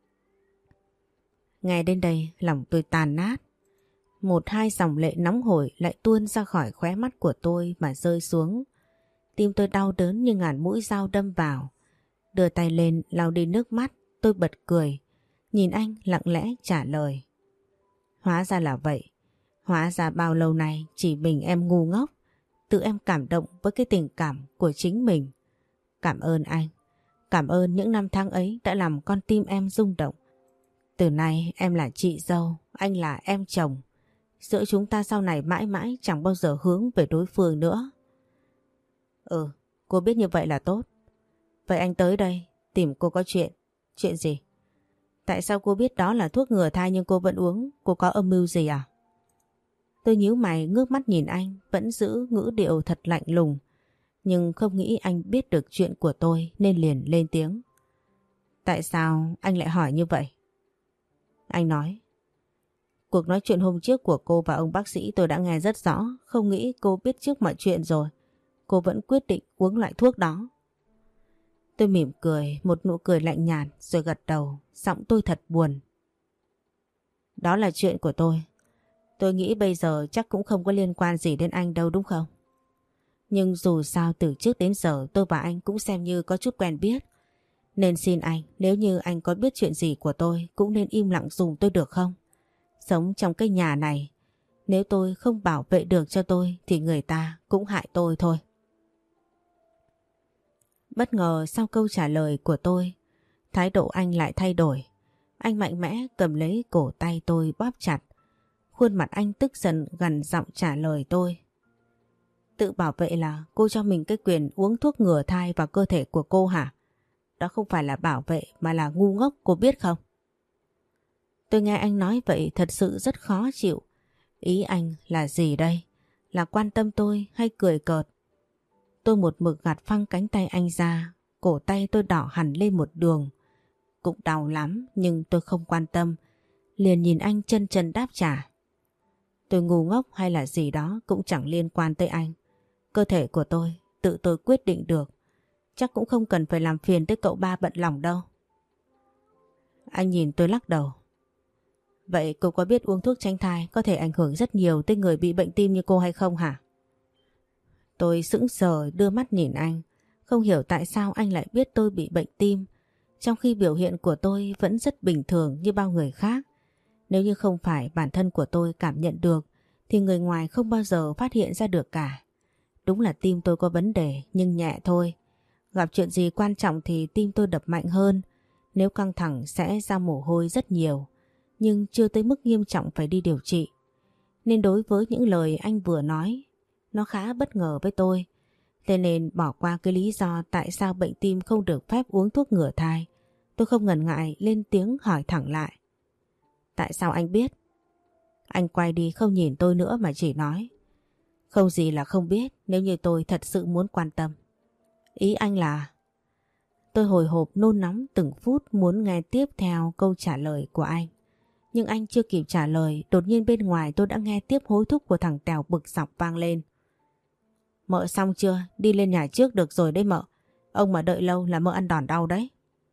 Nghe đến đây lòng tôi tàn nát. Một hai dòng lệ nóng hổi lại tuôn ra khỏi khóe mắt của tôi mà rơi xuống. Tim tôi đau đớn như ngàn mũi dao đâm vào. Đưa tay lên lau đi nước mắt, tôi bật cười. Nhìn anh lặng lẽ trả lời. Hóa ra là vậy. Hóa ra bao lâu nay chỉ mình em ngu ngốc. Tự em cảm động với cái tình cảm của chính mình. Cảm ơn anh. Cảm ơn những năm tháng ấy đã làm con tim em rung động. Từ nay em là chị dâu, anh là em chồng. Giữa chúng ta sau này mãi mãi chẳng bao giờ hướng về đối phương nữa. Ừ, cô biết như vậy là tốt. Vậy anh tới đây tìm cô có chuyện. Chuyện gì? Tại sao cô biết đó là thuốc ngừa thai nhưng cô vẫn uống? Cô có âm mưu gì à? Tôi nhíu mày ngước mắt nhìn anh, vẫn giữ ngữ điệu thật lạnh lùng. Nhưng không nghĩ anh biết được chuyện của tôi nên liền lên tiếng. Tại sao anh lại hỏi như vậy? Anh nói. Cuộc nói chuyện hôm trước của cô và ông bác sĩ tôi đã nghe rất rõ. Không nghĩ cô biết trước mọi chuyện rồi. Cô vẫn quyết định uống loại thuốc đó. Tôi mỉm cười, một nụ cười lạnh nhạt rồi gật đầu, giọng tôi thật buồn. Đó là chuyện của tôi. Tôi nghĩ bây giờ chắc cũng không có liên quan gì đến anh đâu đúng không? Nhưng dù sao từ trước đến giờ tôi và anh cũng xem như có chút quen biết. Nên xin anh, nếu như anh có biết chuyện gì của tôi cũng nên im lặng dùm tôi được không? Sống trong cái nhà này, nếu tôi không bảo vệ được cho tôi thì người ta cũng hại tôi thôi. Bất ngờ sau câu trả lời của tôi, thái độ anh lại thay đổi. Anh mạnh mẽ cầm lấy cổ tay tôi bóp chặt. Khuôn mặt anh tức giận gằn giọng trả lời tôi. Tự bảo vệ là cô cho mình cái quyền uống thuốc ngừa thai vào cơ thể của cô hả? Đó không phải là bảo vệ mà là ngu ngốc, cô biết không? Tôi nghe anh nói vậy thật sự rất khó chịu. Ý anh là gì đây? Là quan tâm tôi hay cười cợt? Tôi một mực gạt phăng cánh tay anh ra. Cổ tay tôi đỏ hẳn lên một đường. Cũng đau lắm nhưng tôi không quan tâm. Liền nhìn anh chân chân đáp trả. Tôi ngu ngốc hay là gì đó cũng chẳng liên quan tới anh. Cơ thể của tôi tự tôi quyết định được. Chắc cũng không cần phải làm phiền tới cậu ba bận lòng đâu. Anh nhìn tôi lắc đầu. Vậy cô có biết uống thuốc tránh thai có thể ảnh hưởng rất nhiều tới người bị bệnh tim như cô hay không hả? Tôi sững sờ đưa mắt nhìn anh. Không hiểu tại sao anh lại biết tôi bị bệnh tim, trong khi biểu hiện của tôi vẫn rất bình thường như bao người khác. Nếu như không phải bản thân của tôi cảm nhận được thì người ngoài không bao giờ phát hiện ra được cả. Đúng là tim tôi có vấn đề nhưng nhẹ thôi. Gặp chuyện gì quan trọng thì tim tôi đập mạnh hơn. Nếu căng thẳng sẽ ra mồ hôi rất nhiều. Nhưng chưa tới mức nghiêm trọng phải đi điều trị. Nên đối với những lời anh vừa nói, nó khá bất ngờ với tôi. Thế nên bỏ qua cái lý do tại sao bệnh tim không được phép uống thuốc ngừa thai. Tôi không ngần ngại lên tiếng hỏi thẳng lại. Tại sao anh biết? Anh quay đi không nhìn tôi nữa mà chỉ nói. Không gì là không biết nếu như tôi thật sự muốn quan tâm. Ý anh là... Tôi hồi hộp nôn nóng từng phút muốn nghe tiếp theo câu trả lời của anh. Nhưng anh chưa kịp trả lời, đột nhiên bên ngoài tôi đã nghe tiếp hối thúc của thằng Tèo bực dọc vang lên. Mợ xong chưa? Đi lên nhà trước được rồi đấy mợ. Ông mà đợi lâu là mợ ăn đòn đau đấy.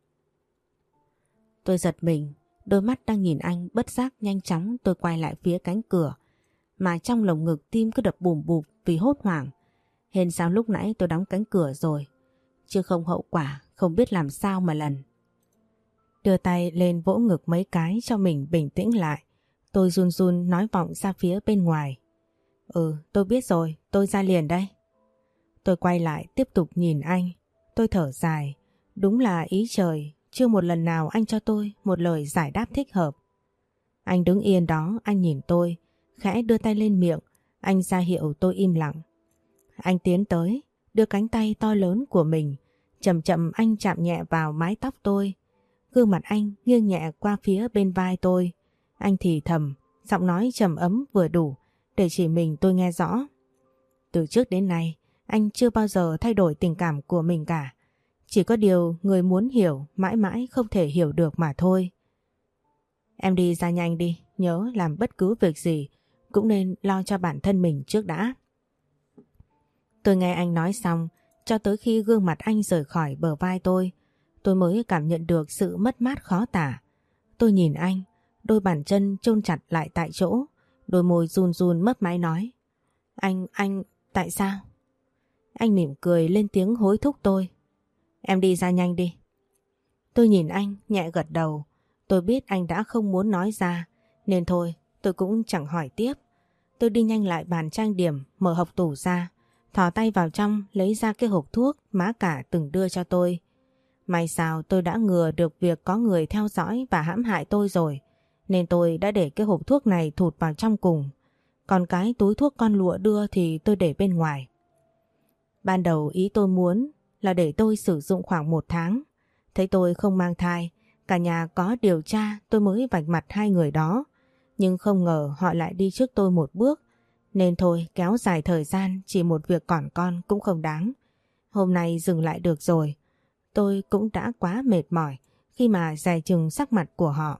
Tôi giật mình, đôi mắt đang nhìn anh bất giác nhanh chóng tôi quay lại phía cánh cửa. Mà trong lồng ngực tim cứ đập bùm bụp vì hốt hoảng. Hên sao lúc nãy tôi đóng cánh cửa rồi, chứ không hậu quả không biết làm sao mà lần. Đưa tay lên vỗ ngực mấy cái cho mình bình tĩnh lại. Tôi run run nói vọng ra phía bên ngoài. Tôi biết rồi, tôi ra liền đây. Tôi quay lại tiếp tục nhìn anh. Tôi thở dài. Đúng là ý trời, chưa một lần nào anh cho tôi một lời giải đáp thích hợp. Anh đứng yên đó, anh nhìn tôi, khẽ đưa tay lên miệng. Anh ra hiệu tôi im lặng. Anh tiến tới, đưa cánh tay to lớn của mình. Chậm chậm anh chạm nhẹ vào mái tóc tôi. Gương mặt anh nghiêng nhẹ qua phía bên vai tôi. Anh thì thầm, giọng nói trầm ấm vừa đủ để chỉ mình tôi nghe rõ. Từ trước đến nay, anh chưa bao giờ thay đổi tình cảm của mình cả. Chỉ có điều người muốn hiểu mãi mãi không thể hiểu được mà thôi. Em đi ra nhanh đi, nhớ làm bất cứ việc gì cũng nên lo cho bản thân mình trước đã. Tôi nghe anh nói xong, cho tới khi gương mặt anh rời khỏi bờ vai tôi mới cảm nhận được sự mất mát khó tả. Tôi nhìn anh, đôi bàn chân chôn chặt lại tại chỗ, đôi môi run run mấp máy nói. Anh, tại sao? Anh mỉm cười lên tiếng hối thúc tôi. Em đi ra nhanh đi. Tôi nhìn anh nhẹ gật đầu. Tôi biết anh đã không muốn nói ra, nên thôi tôi cũng chẳng hỏi tiếp. Tôi đi nhanh lại bàn trang điểm, mở hộc tủ ra, thò tay vào trong lấy ra cái hộp thuốc má cả từng đưa cho tôi. May sao tôi đã ngừa được việc có người theo dõi và hãm hại tôi rồi, nên tôi đã để cái hộp thuốc này thụt vào trong cùng. Còn cái túi thuốc con lụa đưa thì tôi để bên ngoài. Ban đầu ý tôi muốn là để tôi sử dụng khoảng 1 tháng. Thấy tôi không mang thai, cả nhà có điều tra tôi mới vạch mặt hai người đó. Nhưng không ngờ họ lại đi trước tôi một bước. Nên thôi kéo dài thời gian chỉ một việc còn con cũng không đáng. Hôm nay dừng lại được rồi. Tôi cũng đã quá mệt mỏi khi mà dè chừng sắc mặt của họ.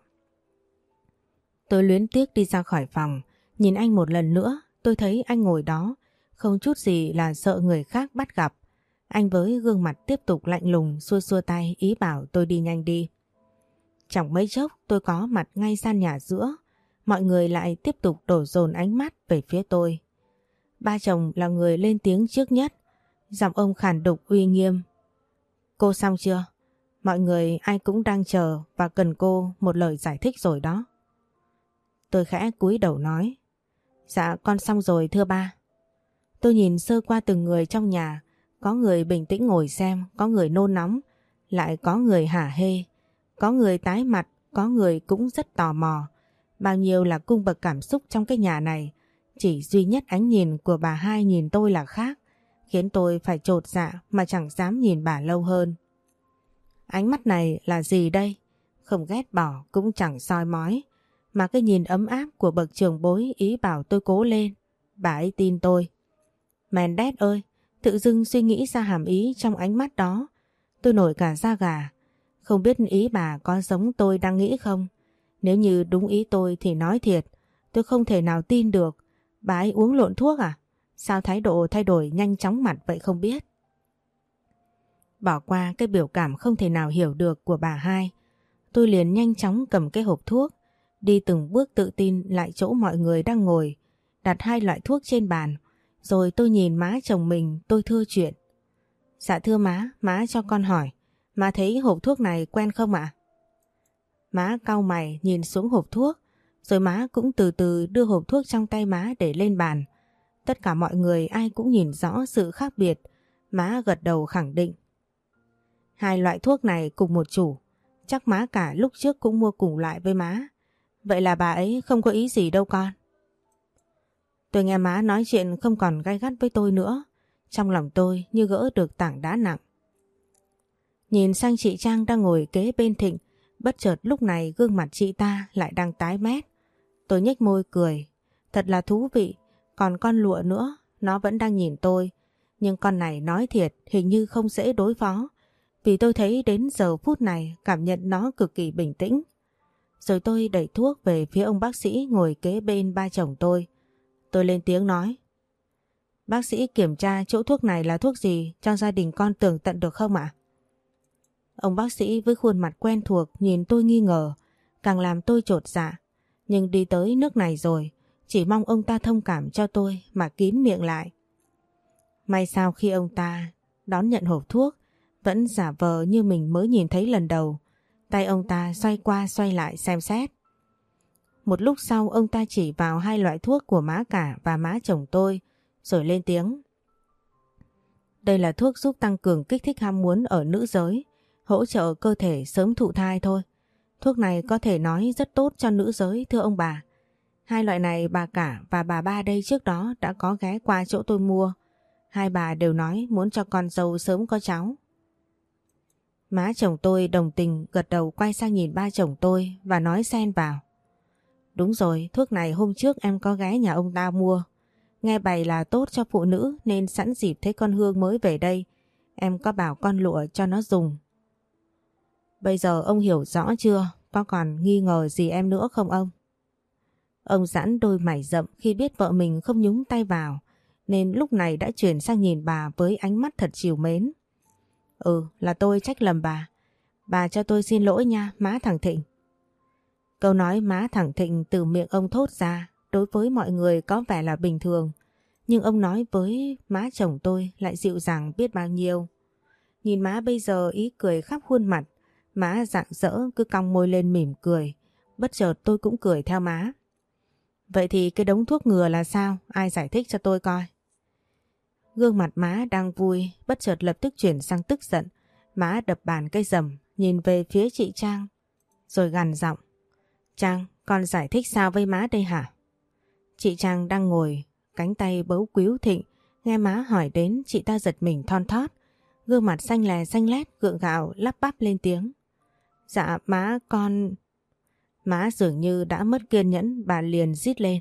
Tôi luyến tiếc đi ra khỏi phòng. Nhìn anh một lần nữa, tôi thấy anh ngồi đó, không chút gì là sợ người khác bắt gặp. Anh với gương mặt tiếp tục lạnh lùng xua xua tay ý bảo tôi đi nhanh đi. Chẳng mấy chốc tôi có mặt ngay gian nhà giữa, mọi người lại tiếp tục đổ dồn ánh mắt về phía tôi. Ba chồng là người lên tiếng trước nhất, giọng ông khàn đục uy nghiêm. Cô xong chưa? Mọi người ai cũng đang chờ và cần cô một lời giải thích rồi đó. Tôi khẽ cúi đầu nói. Dạ con xong rồi thưa ba. Tôi nhìn sơ qua từng người trong nhà, có người bình tĩnh ngồi xem, có người nôn nóng, lại có người hả hê, có người tái mặt, có người cũng rất tò mò. Bao nhiêu là cung bậc cảm xúc trong cái nhà này, chỉ duy nhất ánh nhìn của bà hai nhìn tôi là khác, khiến tôi phải chột dạ mà chẳng dám nhìn bà lâu hơn. Ánh mắt này là gì đây? Không ghét bỏ cũng chẳng soi mói, mà cái nhìn ấm áp của bậc trưởng bối ý bảo tôi cố lên. Bà ấy tin tôi. Mendes ơi, tự dưng suy nghĩ ra hàm ý trong ánh mắt đó. Tôi nổi cả da gà. Không biết ý bà có giống tôi đang nghĩ không? Nếu như đúng ý tôi thì nói thiệt, tôi không thể nào tin được. Bà ấy uống lộn thuốc à? Sao thái độ thay đổi nhanh chóng mặt vậy không biết? Bỏ qua cái biểu cảm không thể nào hiểu được của bà hai, tôi liền nhanh chóng cầm cái hộp thuốc, đi từng bước tự tin lại chỗ mọi người đang ngồi, đặt 2 loại thuốc trên bàn. Rồi tôi nhìn má chồng mình, tôi thưa chuyện. Dạ thưa má cho con hỏi, má thấy hộp thuốc này quen không ạ? Má cau mày nhìn xuống hộp thuốc, rồi má cũng từ từ đưa hộp thuốc trong tay má để lên bàn. Tất cả mọi người ai cũng nhìn rõ sự khác biệt, má gật đầu khẳng định. 2 loại thuốc này cùng một chủ, chắc má cả lúc trước cũng mua cùng loại với má. Vậy là bà ấy không có ý gì đâu con. Tôi nghe má nói chuyện không còn gay gắt với tôi nữa, trong lòng tôi như gỡ được tảng đá nặng. Nhìn sang chị Trang đang ngồi kế bên Thịnh, bất chợt lúc này gương mặt chị ta lại đang tái mét. Tôi nhếch môi cười, thật là thú vị. Còn con lụa nữa, nó vẫn đang nhìn tôi, nhưng con này nói thiệt hình như không dễ đối phó, vì tôi thấy đến giờ phút này cảm nhận nó cực kỳ bình tĩnh. Rồi tôi đẩy thuốc về phía ông bác sĩ ngồi kế bên ba chồng tôi. Tôi lên tiếng nói. Bác sĩ kiểm tra chỗ thuốc này là thuốc gì cho gia đình con tường tận được không ạ? Ông bác sĩ với khuôn mặt quen thuộc nhìn tôi nghi ngờ, càng làm tôi chột dạ. Nhưng đi tới nước này rồi, chỉ mong ông ta thông cảm cho tôi mà kín miệng lại. May sao khi ông ta đón nhận hộp thuốc, vẫn giả vờ như mình mới nhìn thấy lần đầu. Tay ông ta xoay qua xoay lại xem xét. Một lúc sau ông ta chỉ vào hai loại thuốc của má cả và má chồng tôi, rồi lên tiếng. Đây là thuốc giúp tăng cường kích thích ham muốn ở nữ giới, hỗ trợ cơ thể sớm thụ thai thôi. Thuốc này có thể nói rất tốt cho nữ giới thưa ông bà. Hai loại này bà cả và bà ba đây trước đó đã có ghé qua chỗ tôi mua. Hai bà đều nói muốn cho con dâu sớm có cháu. Má chồng tôi đồng tình gật đầu quay sang nhìn ba chồng tôi và nói xen vào. Đúng rồi, thuốc này hôm trước em có ghé nhà ông ta mua. Nghe bày là tốt cho phụ nữ nên sẵn dịp thấy con Hương mới về đây, em có bảo con Lụa cho nó dùng. Bây giờ ông hiểu rõ chưa? Có còn nghi ngờ gì em nữa không ông? Ông giãn đôi mày rậm khi biết vợ mình không nhúng tay vào, nên lúc này đã chuyển sang nhìn bà với ánh mắt thật trìu mến. Là tôi trách lầm bà. Bà cho tôi xin lỗi nha, má thằng Thịnh. Câu nói má thằng Thịnh từ miệng ông thốt ra đối với mọi người có vẻ là bình thường, nhưng ông nói với má chồng tôi lại dịu dàng biết bao nhiêu. Nhìn má bây giờ ý cười khắp khuôn mặt, má rạng rỡ cứ cong môi lên mỉm cười, bất chợt tôi cũng cười theo má. Vậy thì cái đống thuốc ngừa là sao? Ai giải thích cho tôi coi. Gương mặt má đang vui, bất chợt lập tức chuyển sang tức giận. Má đập bàn cái rầm, nhìn về phía chị Trang, rồi gằn giọng. Trang, con giải thích sao với má đây hả? Chị Trang đang ngồi, cánh tay bấu quíu Thịnh, nghe má hỏi đến chị ta giật mình thon thót, gương mặt xanh lè xanh lét gượng gạo lắp bắp lên tiếng. Dạ má con... Má dường như đã mất kiên nhẫn, bà liền rít lên.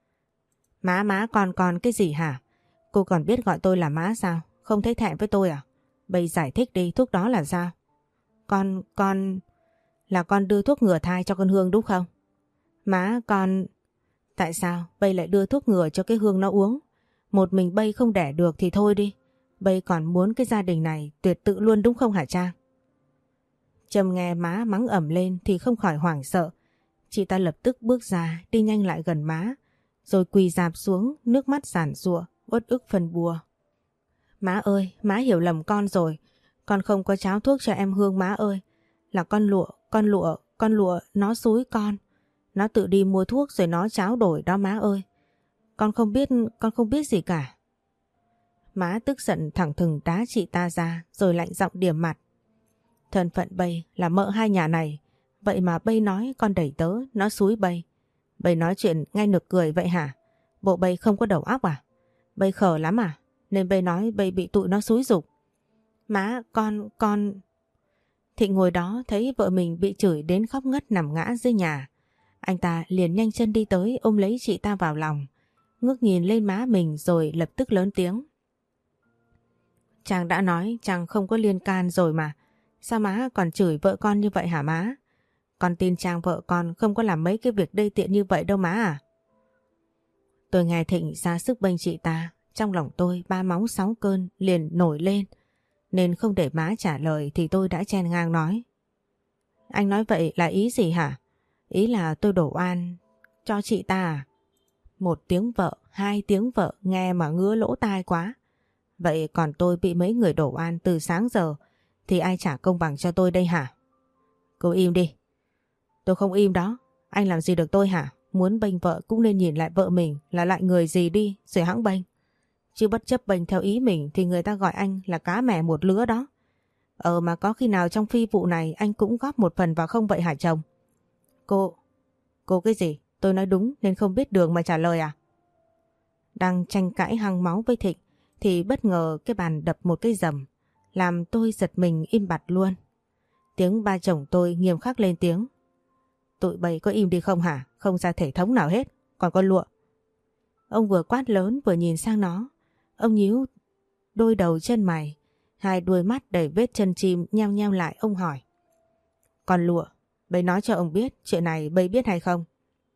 Má con cái gì hả? Cô còn biết gọi tôi là má sao? Không thấy thẹn với tôi à? Bây giải thích đi, thuốc đó là sao? Con... Là con đưa thuốc ngừa thai cho con Hương đúng không? Má con... Tại sao Bây lại đưa thuốc ngừa cho cái Hương nó uống? Một mình Bây không đẻ được thì thôi đi. Bây còn muốn cái gia đình này tuyệt tự luôn đúng không hả Trang? Trâm nghe má mắng ẩm lên thì không khỏi hoảng sợ. Chị ta lập tức bước ra đi nhanh lại gần má, rồi quỳ rạp xuống, nước mắt giàn giụa, uất ức phân bua. Má ơi, má hiểu lầm con rồi. Con không có cháo thuốc cho em Hương má ơi. Là con lụa nó xúi con. Nó tự đi mua thuốc rồi nó cháo đổi đó má ơi. Con không biết gì cả. Má tức giận thẳng thừng đá chị ta ra rồi lạnh giọng điểm mặt. Thân phận Bây là mợ hai nhà này, vậy mà Bây nói con đẩy tớ, nó xúi Bây. Bây nói chuyện ngay nực cười vậy hả? Bộ Bây không có đầu óc à? Bây khờ lắm à? Nên Bây nói Bây bị tụi nó xúi giục. Má, con... Thịnh ngồi đó thấy vợ mình bị chửi đến khóc ngất nằm ngã dưới nhà. Anh ta liền nhanh chân đi tới ôm lấy chị ta vào lòng, ngước nhìn lên má mình rồi lập tức lớn tiếng. Chàng đã nói chàng không có liên can rồi mà. Sao má còn chửi vợ con như vậy hả má? Con tin Trang vợ con không có làm mấy cái việc đê tiện như vậy đâu má à? Tôi nghe Thịnh ra sức bênh chị ta, trong lòng tôi ba máu sáu cơn liền nổi lên, nên không để má trả lời thì tôi đã chen ngang nói. Anh nói vậy là ý gì hả? Ý là tôi đổ oan cho chị ta à? Một tiếng vợ, hai tiếng vợ nghe mà ngứa lỗ tai quá. Vậy còn tôi bị mấy người đổ oan từ sáng giờ thì ai trả công bằng cho tôi đây hả? Cô im đi. Tôi không im đó. Anh làm gì được tôi hả? Muốn bênh vợ cũng nên nhìn lại vợ mình là lại người gì đi rồi hẵng bênh. Chứ bất chấp bênh theo ý mình thì người ta gọi anh là cá mè một lứa đó. Mà có khi nào trong phi vụ này anh cũng góp một phần vào không vậy hả chồng? Cô cái gì? Tôi nói đúng nên không biết đường mà trả lời à? Đang tranh cãi hăng máu với Thịnh thì bất ngờ cái bàn đập một cái rầm, làm tôi giật mình im bặt luôn. Tiếng ba chồng tôi nghiêm khắc lên tiếng. Tụi bay có im đi không hả? Không ra thể thống nào hết. Còn con Lụa. Ông vừa quát lớn vừa nhìn sang nó. Ông nhíu đôi đầu chân mày, hai đuôi mắt đầy vết chân chim nheo nheo lại. Ông hỏi. Con Lụa, bay nói cho ông biết chuyện này bay biết hay không?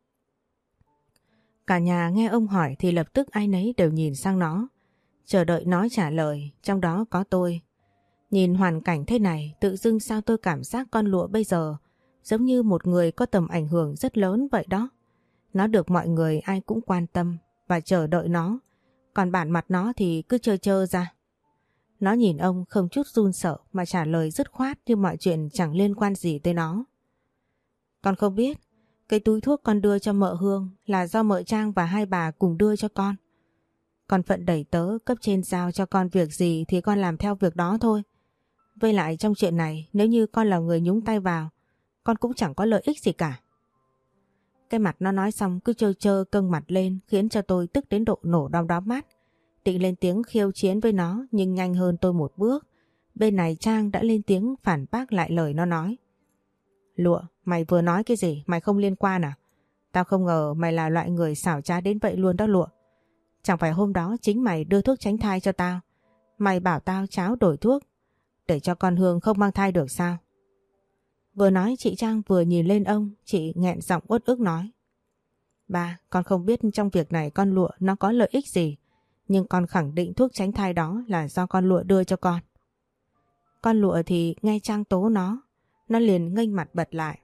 Cả nhà nghe ông hỏi thì lập tức ai nấy đều nhìn sang nó, chờ đợi nó trả lời, trong đó có tôi. Nhìn hoàn cảnh thế này, tự dưng sao tôi cảm giác con Lụa bây giờ giống như một người có tầm ảnh hưởng rất lớn vậy đó. Nó được mọi người ai cũng quan tâm và chờ đợi nó. Còn bản mặt nó thì cứ trơ trơ ra. Nó nhìn ông không chút run sợ mà trả lời dứt khoát như mọi chuyện chẳng liên quan gì tới nó. Con không biết, cái túi thuốc con đưa cho mợ Hương là do mợ Trang và hai bà cùng đưa cho con. Con phận đẩy tớ, cấp trên giao cho con việc gì thì con làm theo việc đó thôi. Với lại trong chuyện này, nếu như con là người nhúng tay vào, con cũng chẳng có lợi ích gì cả. Cái mặt nó nói xong cứ trơ trơ căng mặt lên khiến cho tôi tức đến độ nổ đom đóm mắt. Định lên tiếng khiêu chiến với nó nhưng nhanh hơn tôi một bước. Bên này Trang đã lên tiếng phản bác lại lời nó nói. Lụa, mày vừa nói cái gì? Mày không liên quan à? Tao không ngờ mày là loại người xảo trá đến vậy luôn đó Lụa. Chẳng phải hôm đó chính mày đưa thuốc tránh thai cho tao. Mày bảo tao tráo đổi thuốc để cho con Hương không mang thai được sao? Vừa nói chị Trang vừa nhìn lên ông, chị nghẹn giọng uất ức nói. Ba, con không biết trong việc này con Lụa nó có lợi ích gì, nhưng con khẳng định thuốc tránh thai đó là do con Lụa đưa cho con. Con Lụa thì nghe Trang tố nó liền nghênh mặt bật lại.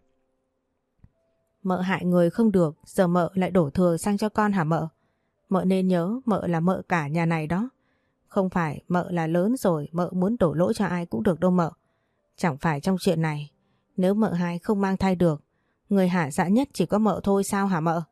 Mợ hại người không được, giờ mợ lại đổ thừa sang cho con hả mợ? Mợ nên nhớ mợ là mợ cả nhà này đó. Không phải mợ là lớn rồi mợ muốn đổ lỗi cho ai cũng được đâu mợ. Chẳng phải trong chuyện này, nếu mợ hai không mang thai được, người hả dạ nhất chỉ có mợ thôi sao hả mợ?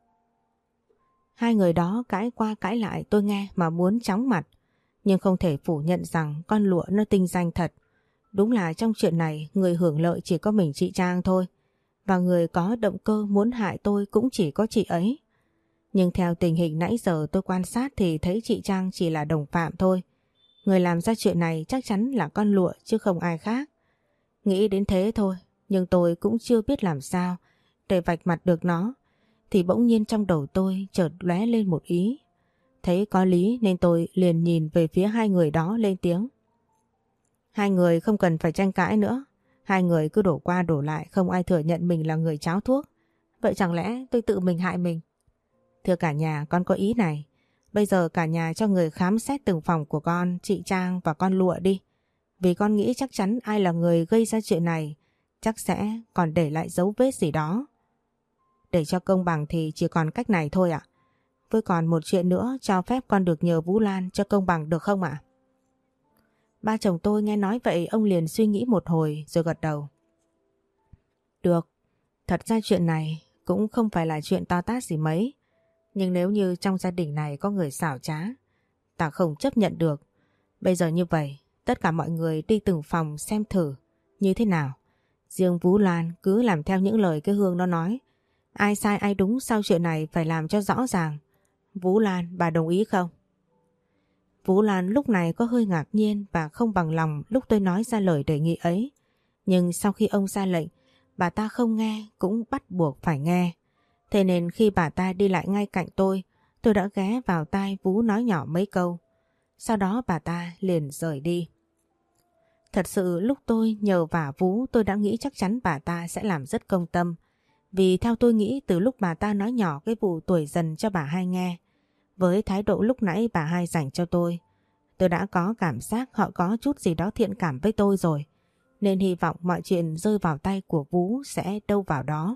Hai người đó cãi qua cãi lại tôi nghe mà muốn chóng mặt. Nhưng không thể phủ nhận rằng con Lụa nó tinh danh thật. Đúng là trong chuyện này người hưởng lợi chỉ có mình chị Trang thôi. Và người có động cơ muốn hại tôi cũng chỉ có chị ấy. Nhưng theo tình hình nãy giờ tôi quan sát thì thấy chị Trang chỉ là đồng phạm thôi. Người làm ra chuyện này chắc chắn là con Lụa chứ không ai khác. Nghĩ đến thế thôi, nhưng tôi cũng chưa biết làm sao để vạch mặt được nó. Thì bỗng nhiên trong đầu tôi chợt lóe lên một ý. Thấy có lý nên tôi liền nhìn về phía hai người đó lên tiếng. Hai người không cần phải tranh cãi nữa. Hai người cứ đổ qua đổ lại không ai thừa nhận mình là người tráo thuốc. Vậy chẳng lẽ tôi tự mình hại mình? Thưa cả nhà, con có ý này. Bây giờ cả nhà cho người khám xét từng phòng của con, chị Trang và con Lụa đi. Vì con nghĩ chắc chắn ai là người gây ra chuyện này chắc sẽ còn để lại dấu vết gì đó. Để cho công bằng thì chỉ còn cách này thôi ạ. Với còn một chuyện nữa, cho phép con được nhờ Vũ Lan cho công bằng được không ạ? Ba chồng tôi nghe nói vậy ông liền suy nghĩ một hồi rồi gật đầu. Được, thật ra chuyện này cũng không phải là chuyện to tát gì mấy. Nhưng nếu như trong gia đình này có người xảo trá, ta không chấp nhận được. Bây giờ như vậy, tất cả mọi người đi từng phòng xem thử như thế nào. Riêng Vũ Lan cứ làm theo những lời cái Hương nó nói. Ai sai ai đúng sau chuyện này phải làm cho rõ ràng. Vũ Lan, bà đồng ý không? Vũ Lan lúc này có hơi ngạc nhiên và không bằng lòng lúc tôi nói ra lời đề nghị ấy. Nhưng sau khi ông ra lệnh, bà ta không nghe cũng bắt buộc phải nghe. Thế nên khi bà ta đi lại ngay cạnh tôi đã ghé vào tai Vũ nói nhỏ mấy câu. Sau đó bà ta liền rời đi. Thật sự lúc tôi nhờ vả Vũ tôi đã nghĩ chắc chắn bà ta sẽ làm rất công tâm. Vì theo tôi nghĩ từ lúc bà ta nói nhỏ cái vụ tuổi dần cho bà hai nghe, với thái độ lúc nãy bà hai dành cho tôi đã có cảm giác họ có chút gì đó thiện cảm với tôi rồi. Nên hy vọng mọi chuyện rơi vào tay của Vũ sẽ đâu vào đó.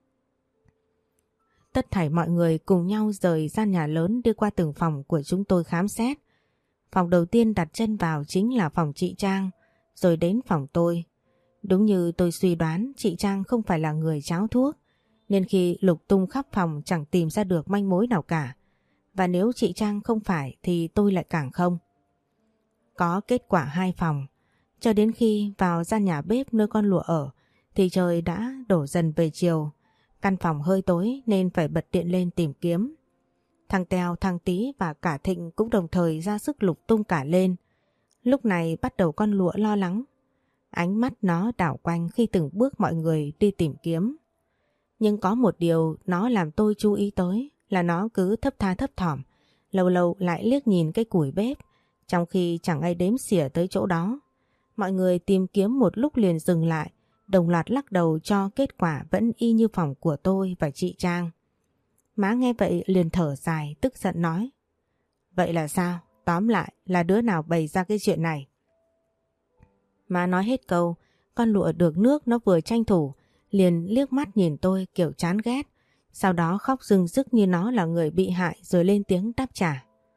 Tất thảy mọi người cùng nhau rời gian nhà lớn đi qua từng phòng của chúng tôi khám xét. Phòng đầu tiên đặt chân vào chính là phòng chị Trang, rồi đến phòng tôi. Đúng như tôi suy đoán, chị Trang không phải là người tráo thuốc, nên khi lục tung khắp phòng chẳng tìm ra được manh mối nào cả. Và nếu chị Trang không phải thì tôi lại càng không. Có kết quả hai phòng. Cho đến khi vào gian nhà bếp nơi con Lụa ở thì trời đã đổ dần về chiều. Căn phòng hơi tối nên phải bật điện lên tìm kiếm. Thằng Tèo, thằng Tí và cả Thịnh cũng đồng thời ra sức lục tung cả lên. Lúc này bắt đầu con Lụa lo lắng. Ánh mắt nó đảo quanh khi từng bước mọi người đi tìm kiếm. Nhưng có một điều nó làm tôi chú ý tới là nó cứ thấp tha thấp thỏm, lâu lâu lại liếc nhìn cái củi bếp, trong khi chẳng ai đếm xỉa tới chỗ đó. Mọi người tìm kiếm một lúc liền dừng lại, đồng loạt lắc đầu cho kết quả vẫn y như phòng của tôi và chị Trang. Má nghe vậy liền thở dài, tức giận nói. Vậy là sao? Tóm lại là đứa nào bày ra cái chuyện này? Má nói hết câu, con Lụa được nước nó vừa tranh thủ, liền liếc mắt nhìn tôi kiểu chán ghét. Sau đó khóc rưng rức như nó là người bị hại rồi lên tiếng đáp trả.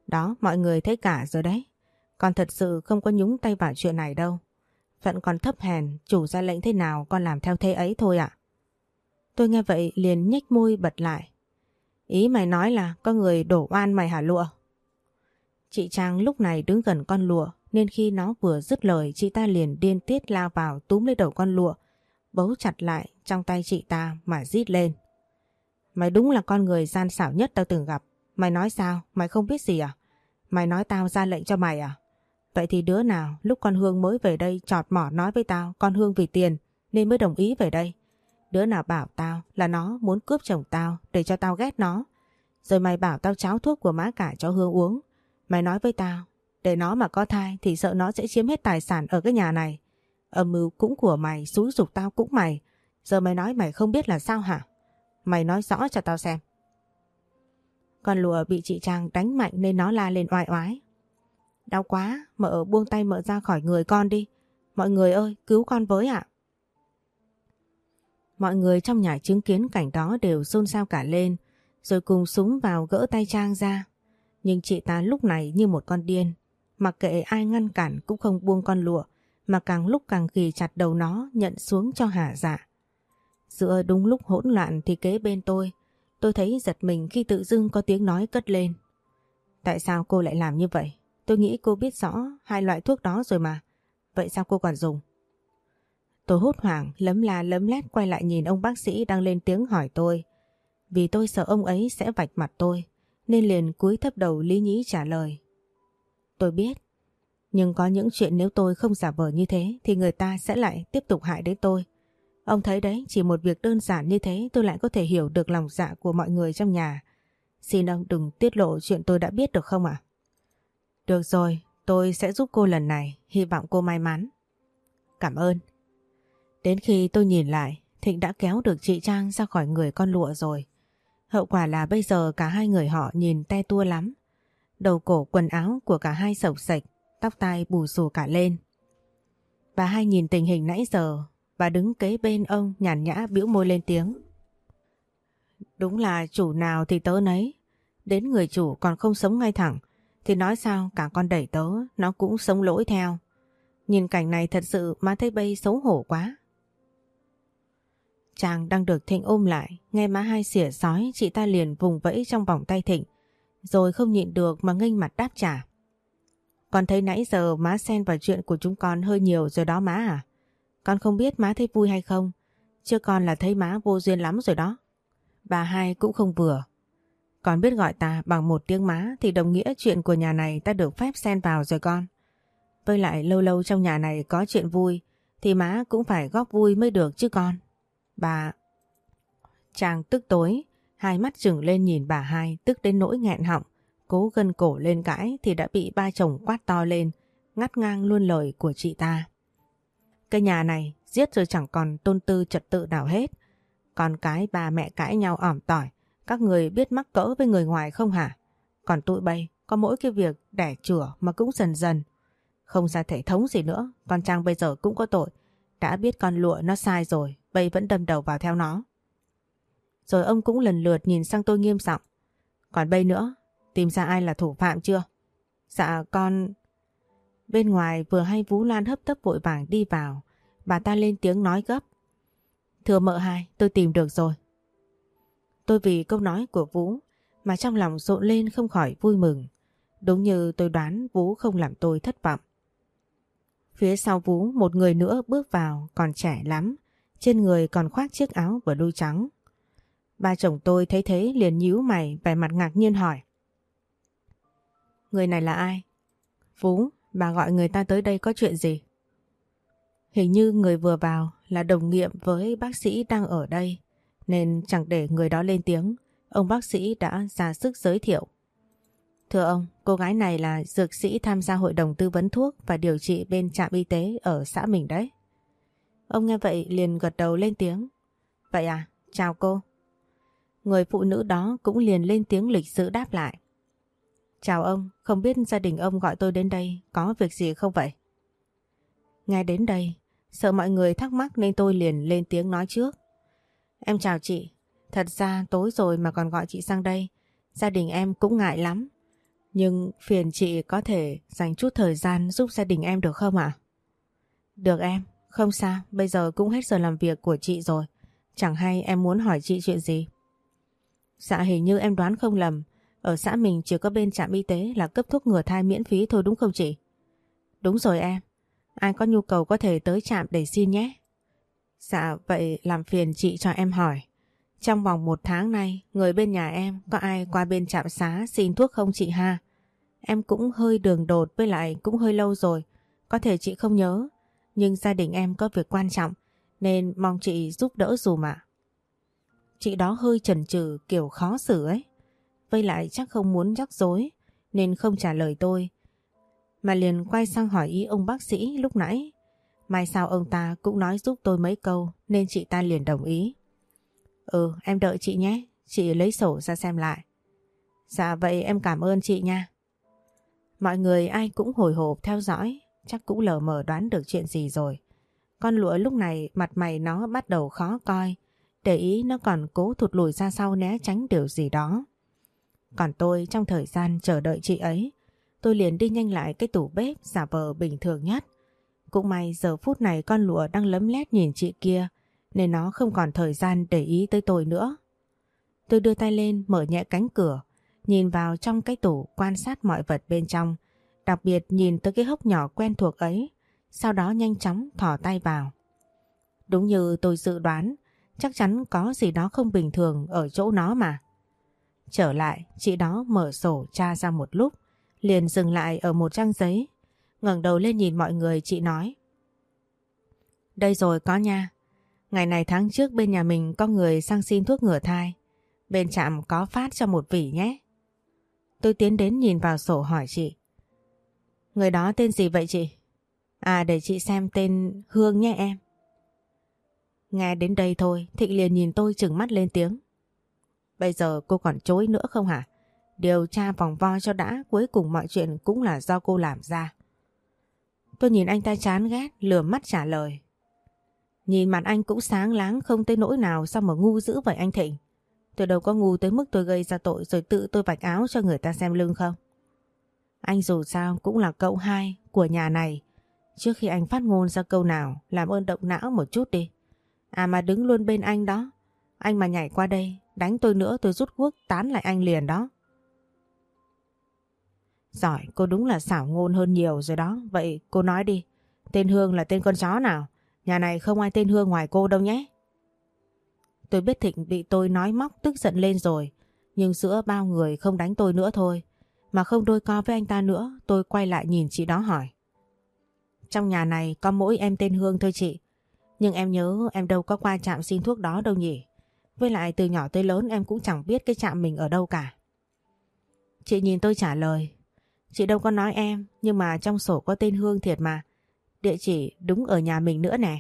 Đó, mọi người thấy cả rồi đấy. Con thật sự không có nhúng tay vào chuyện này đâu. Phận con thấp hèn, chủ ra lệnh thế nào con làm theo thế ấy thôi ạ. Tôi nghe vậy liền nhếch môi bật lại. Ý mày nói là có người đổ oan mày hả Lụa? Chị Trang lúc này đứng gần con Lụa nên khi nó vừa dứt lời chị ta liền điên tiết lao vào túm lấy đầu con Lụa, bấu chặt lại trong tay chị ta mà rít lên. Mày đúng là con người gian xảo nhất tao từng gặp. Mày nói sao? Mày không biết gì à? Mày nói tao ra lệnh cho mày à? Vậy thì đứa nào lúc con Hương mới về đây chọt mỏ nói với tao con Hương vì tiền nên mới đồng ý về đây? Đứa nào bảo tao là nó muốn cướp chồng tao để cho tao ghét nó? Rồi mày bảo tao cháo thuốc của má cả cho Hương uống. Mày nói với tao để nó mà có thai thì sợ nó sẽ chiếm hết tài sản ở cái nhà này. Âm mưu cũng của mày, xúi giục tao cũng mày. Giờ mày nói mày không biết là sao hả? Mày nói rõ cho tao xem. Con Lụa bị chị Trang đánh mạnh nên nó la lên oai oái. Đau quá, mợ buông tay mợ ra khỏi người con đi. Mọi người ơi, cứu con với ạ. Mọi người trong nhà chứng kiến cảnh đó đều xôn xao cả lên, rồi cùng súng vào gỡ tay Trang ra. Nhưng chị ta lúc này như một con điên, mặc kệ ai ngăn cản cũng không buông con Lụa, mà càng lúc càng ghì chặt đầu nó nhận xuống cho hả dạ. Giữa đúng lúc hỗn loạn thì kế bên tôi thấy giật mình khi tự dưng có tiếng nói cất lên. Tại sao cô lại làm như vậy? Tôi nghĩ cô biết rõ hai loại thuốc đó rồi mà. Vậy sao cô còn dùng? Tôi hốt hoảng lấm la lấm lét quay lại nhìn ông bác sĩ đang lên tiếng hỏi tôi. Vì tôi sợ ông ấy sẽ vạch mặt tôi nên liền cúi thấp đầu lý nhí trả lời. Tôi biết, nhưng có những chuyện nếu tôi không giả vờ như thế thì người ta sẽ lại tiếp tục hại đến tôi. Ông thấy đấy, chỉ một việc đơn giản như thế tôi lại có thể hiểu được lòng dạ của mọi người trong nhà. Xin ông đừng tiết lộ chuyện tôi đã biết được không ạ? Được rồi, tôi sẽ giúp cô lần này, hy vọng cô may mắn. Cảm ơn. Đến khi tôi nhìn lại, Thịnh đã kéo được chị Trang ra khỏi người con Lụa rồi. Hậu quả là bây giờ cả hai người họ nhìn te tua lắm. Đầu cổ quần áo của cả hai xộc xệch, tóc tai bù xù cả lên. Bà hai nhìn tình hình nãy giờ, bà đứng kế bên ông nhàn nhã bĩu môi lên tiếng. Đúng là chủ nào thì tớ nấy. Đến người chủ còn không sống ngay thẳng thì nói sao cả con đẩy tớ nó cũng sống lỗi theo. Nhìn cảnh này thật sự má thấy bây xấu hổ quá. Chàng đang được Thịnh ôm lại, nghe má hai xỉa xói chị ta liền vùng vẫy trong vòng tay Thịnh, rồi không nhịn được mà nghênh mặt đáp trả. Con thấy nãy giờ má xen vào chuyện của chúng con hơi nhiều rồi đó má à? Con không biết má thấy vui hay không, chứ con là thấy má vô duyên lắm rồi đó. Bà hai cũng không vừa. Con biết gọi ta bằng một tiếng má thì đồng nghĩa chuyện của nhà này ta được phép xen vào rồi con. Với lại lâu lâu trong nhà này có chuyện vui thì má cũng phải góp vui mới được chứ con. Bà... Chàng tức tối, hai mắt trừng lên nhìn bà hai tức đến nỗi nghẹn họng, cố gân cổ lên cãi thì đã bị ba chồng quát to lên, ngắt ngang luôn lời của chị ta. Cái nhà này giết rồi chẳng còn tôn tư trật tự nào hết. Con cái bà mẹ cãi nhau ỏm tỏi, các người biết mắc cỡ với người ngoài không hả? Còn tụi bay có mỗi cái việc đẻ chửa mà cũng dần dần. Không ra thể thống gì nữa, con Trang bây giờ cũng có tội. Đã biết con Lụa nó sai rồi, bây vẫn đâm đầu vào theo nó. Rồi ông cũng lần lượt nhìn sang tôi nghiêm giọng. Còn bây nữa, tìm ra ai là thủ phạm chưa? Dạ con... Bên ngoài vừa hay Vú Lan hấp tấp vội vàng đi vào. Bà ta lên tiếng nói gấp. Thưa mợ hai, tôi tìm được rồi. Tôi vì câu nói của Vú mà trong lòng rộn lên không khỏi vui mừng. Đúng như tôi đoán Vú không làm tôi thất vọng. Phía sau Vú một người nữa bước vào, còn trẻ lắm, trên người còn khoác chiếc áo blue trắng. Ba chồng tôi thấy thế liền nhíu mày vẻ mặt ngạc nhiên hỏi. Người này là ai? Vú, bà gọi người ta tới đây có chuyện gì? Hình như người vừa vào là đồng nghiệp với bác sĩ đang ở đây, nên chẳng để người đó lên tiếng, ông bác sĩ đã ra sức giới thiệu. Thưa ông, cô gái này là dược sĩ tham gia hội đồng tư vấn thuốc và điều trị bên trạm y tế ở xã mình đấy. Ông nghe vậy liền gật đầu lên tiếng. Vậy à, chào cô. Người phụ nữ đó cũng liền lên tiếng lịch sự đáp lại. Chào ông, không biết gia đình ông gọi tôi đến đây có việc gì không vậy? Nghe đến đây, sợ mọi người thắc mắc nên tôi liền lên tiếng nói trước. Em chào chị, thật ra tối rồi mà còn gọi chị sang đây, gia đình em cũng ngại lắm. Nhưng phiền chị có thể dành chút thời gian giúp gia đình em được không ạ? Được em, không sao, bây giờ cũng hết giờ làm việc của chị rồi. Chẳng hay em muốn hỏi chị chuyện gì? Dạ hình như em đoán không lầm, ở xã mình chỉ có bên trạm y tế là cấp thuốc ngừa thai miễn phí thôi đúng không chị? Đúng rồi em, ai có nhu cầu có thể tới trạm để xin nhé. Dạ vậy làm phiền chị cho em hỏi. Trong vòng 1 tháng nay, người bên nhà em có ai qua bên trạm xá xin thuốc không chị ha? Em cũng hơi đường đột với lại cũng hơi lâu rồi. Có thể chị không nhớ, nhưng gia đình em có việc quan trọng nên mong chị giúp đỡ dùm ạ. Chị đó hơi chần chừ kiểu khó xử ấy. Với lại chắc không muốn rắc rối nên không trả lời tôi. Mà liền quay sang hỏi ý ông bác sĩ lúc nãy. Mai sau ông ta cũng nói giúp tôi mấy câu nên chị ta liền đồng ý. Ừ em đợi chị nhé, chị lấy sổ ra xem lại. Dạ vậy em cảm ơn chị nha. Mọi người ai cũng hồi hộp theo dõi, chắc cũng lờ mờ đoán được chuyện gì rồi. Con lụa lúc này mặt mày nó bắt đầu khó coi, để ý nó còn cố thụt lùi ra sau né tránh điều gì đó. Còn tôi trong thời gian chờ đợi chị ấy, tôi liền đi nhanh lại cái tủ bếp giả vờ bình thường nhất. Cũng may giờ phút này con lụa đang lấm lét nhìn chị kia nên nó không còn thời gian để ý tới tôi nữa. Tôi đưa tay lên mở nhẹ cánh cửa, nhìn vào trong cái tủ quan sát mọi vật bên trong, đặc biệt nhìn tới cái hốc nhỏ quen thuộc ấy, sau đó nhanh chóng thò tay vào. Đúng như tôi dự đoán, chắc chắn có gì đó không bình thường ở chỗ nó mà. Trở lại, chị đó mở sổ tra ra một lúc, liền dừng lại ở một trang giấy. Ngẩng đầu lên nhìn mọi người chị nói. Đây rồi có nha. Ngày này tháng trước bên nhà mình có người sang xin thuốc ngừa thai. Bên trạm có phát cho một vỉ nhé. Tôi tiến đến nhìn vào sổ hỏi chị. Người đó tên gì vậy chị? À để chị xem tên Hương nhé em. Nghe đến đây thôi, Thịnh liền nhìn tôi trừng mắt lên tiếng. Bây giờ cô còn chối nữa không hả? Điều tra vòng vo cho đã, cuối cùng mọi chuyện cũng là do cô làm ra. Tôi nhìn anh ta chán ghét, lườm mắt trả lời. Nhìn mặt anh cũng sáng láng không tới nỗi nào sao mà ngu dữ vậy anh Thịnh. Tôi đâu có ngu tới mức tôi gây ra tội rồi tự tôi vạch áo cho người ta xem lưng không. Anh dù sao cũng là cậu hai của nhà này. Trước khi anh phát ngôn ra câu nào, làm ơn động não một chút đi. À mà đứng luôn bên anh đó. Anh mà nhảy qua đây, đánh tôi nữa tôi rút guốc tán lại anh liền đó. Giỏi, cô đúng là xảo ngôn hơn nhiều rồi đó. Vậy cô nói đi, tên Hương là tên con chó nào? Nhà này không ai tên Hương ngoài cô đâu nhé. Tôi biết Thịnh bị tôi nói móc tức giận lên rồi. Nhưng giữa bao người không đánh tôi nữa thôi. Mà không đôi co với anh ta nữa, tôi quay lại nhìn chị đó hỏi. Trong nhà này có mỗi em tên Hương thôi chị. Nhưng em nhớ em đâu có qua trạm xin thuốc đó đâu nhỉ. Với lại từ nhỏ tới lớn em cũng chẳng biết cái trạm mình ở đâu cả. Chị nhìn tôi trả lời. Chị đâu có nói em, nhưng mà trong sổ có tên Hương thiệt mà. Địa chỉ đúng ở nhà mình nữa nè.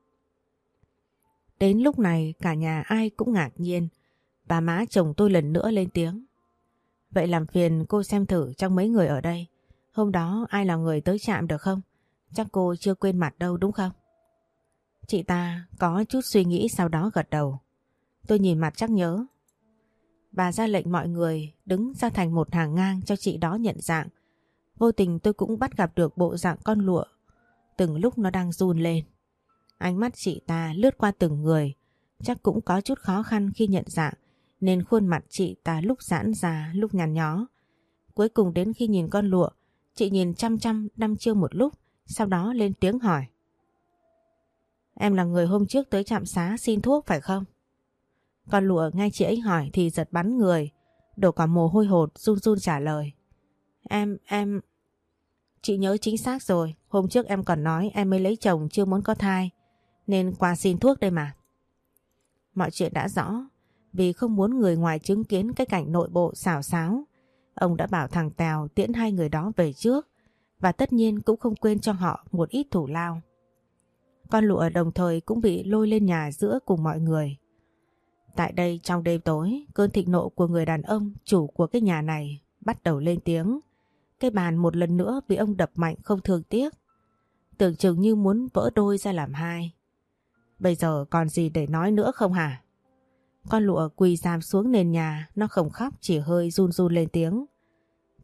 Đến lúc này cả nhà ai cũng ngạc nhiên. Bà má chồng tôi lần nữa lên tiếng. Vậy làm phiền cô xem thử trong mấy người ở đây. Hôm đó ai là người tới trạm được không? Chắc cô chưa quên mặt đâu đúng không? Chị ta có chút suy nghĩ sau đó gật đầu. Tôi nhìn mặt chắc nhớ. Bà ra lệnh mọi người đứng ra thành một hàng ngang cho chị đó nhận dạng. Vô tình tôi cũng bắt gặp được bộ dạng con lụa. Từng lúc nó đang run lên. Ánh mắt chị ta lướt qua từng người. Chắc cũng có chút khó khăn khi nhận dạng. Nên khuôn mặt chị ta lúc giãn ra lúc nhăn nhó. Cuối cùng đến khi nhìn con lụa, chị nhìn chăm chăm đăm chiêu một lúc. Sau đó lên tiếng hỏi. Em là người hôm trước tới trạm xá xin thuốc phải không? Con lụa nghe chị ấy hỏi thì giật bắn người, đổ cả mồ hôi hột run run trả lời. Em... Chị nhớ chính xác rồi, hôm trước em còn nói em mới lấy chồng chưa muốn có thai, nên qua xin thuốc đây mà. Mọi chuyện đã rõ, vì không muốn người ngoài chứng kiến cái cảnh nội bộ xào xáo. Ông đã bảo thằng Tèo tiễn hai người đó về trước, và tất nhiên cũng không quên cho họ một ít thủ lao. Con lụa đồng thời cũng bị lôi lên nhà giữa cùng mọi người. Tại đây trong đêm tối, cơn thịnh nộ của người đàn ông chủ của cái nhà này bắt đầu lên tiếng. Cái bàn một lần nữa bị ông đập mạnh không thương tiếc. Tưởng chừng như muốn vỡ đôi ra làm hai. Bây giờ còn gì để nói nữa không hả? Con lụa quỳ rạp xuống nền nhà, nó không khóc chỉ hơi run run lên tiếng.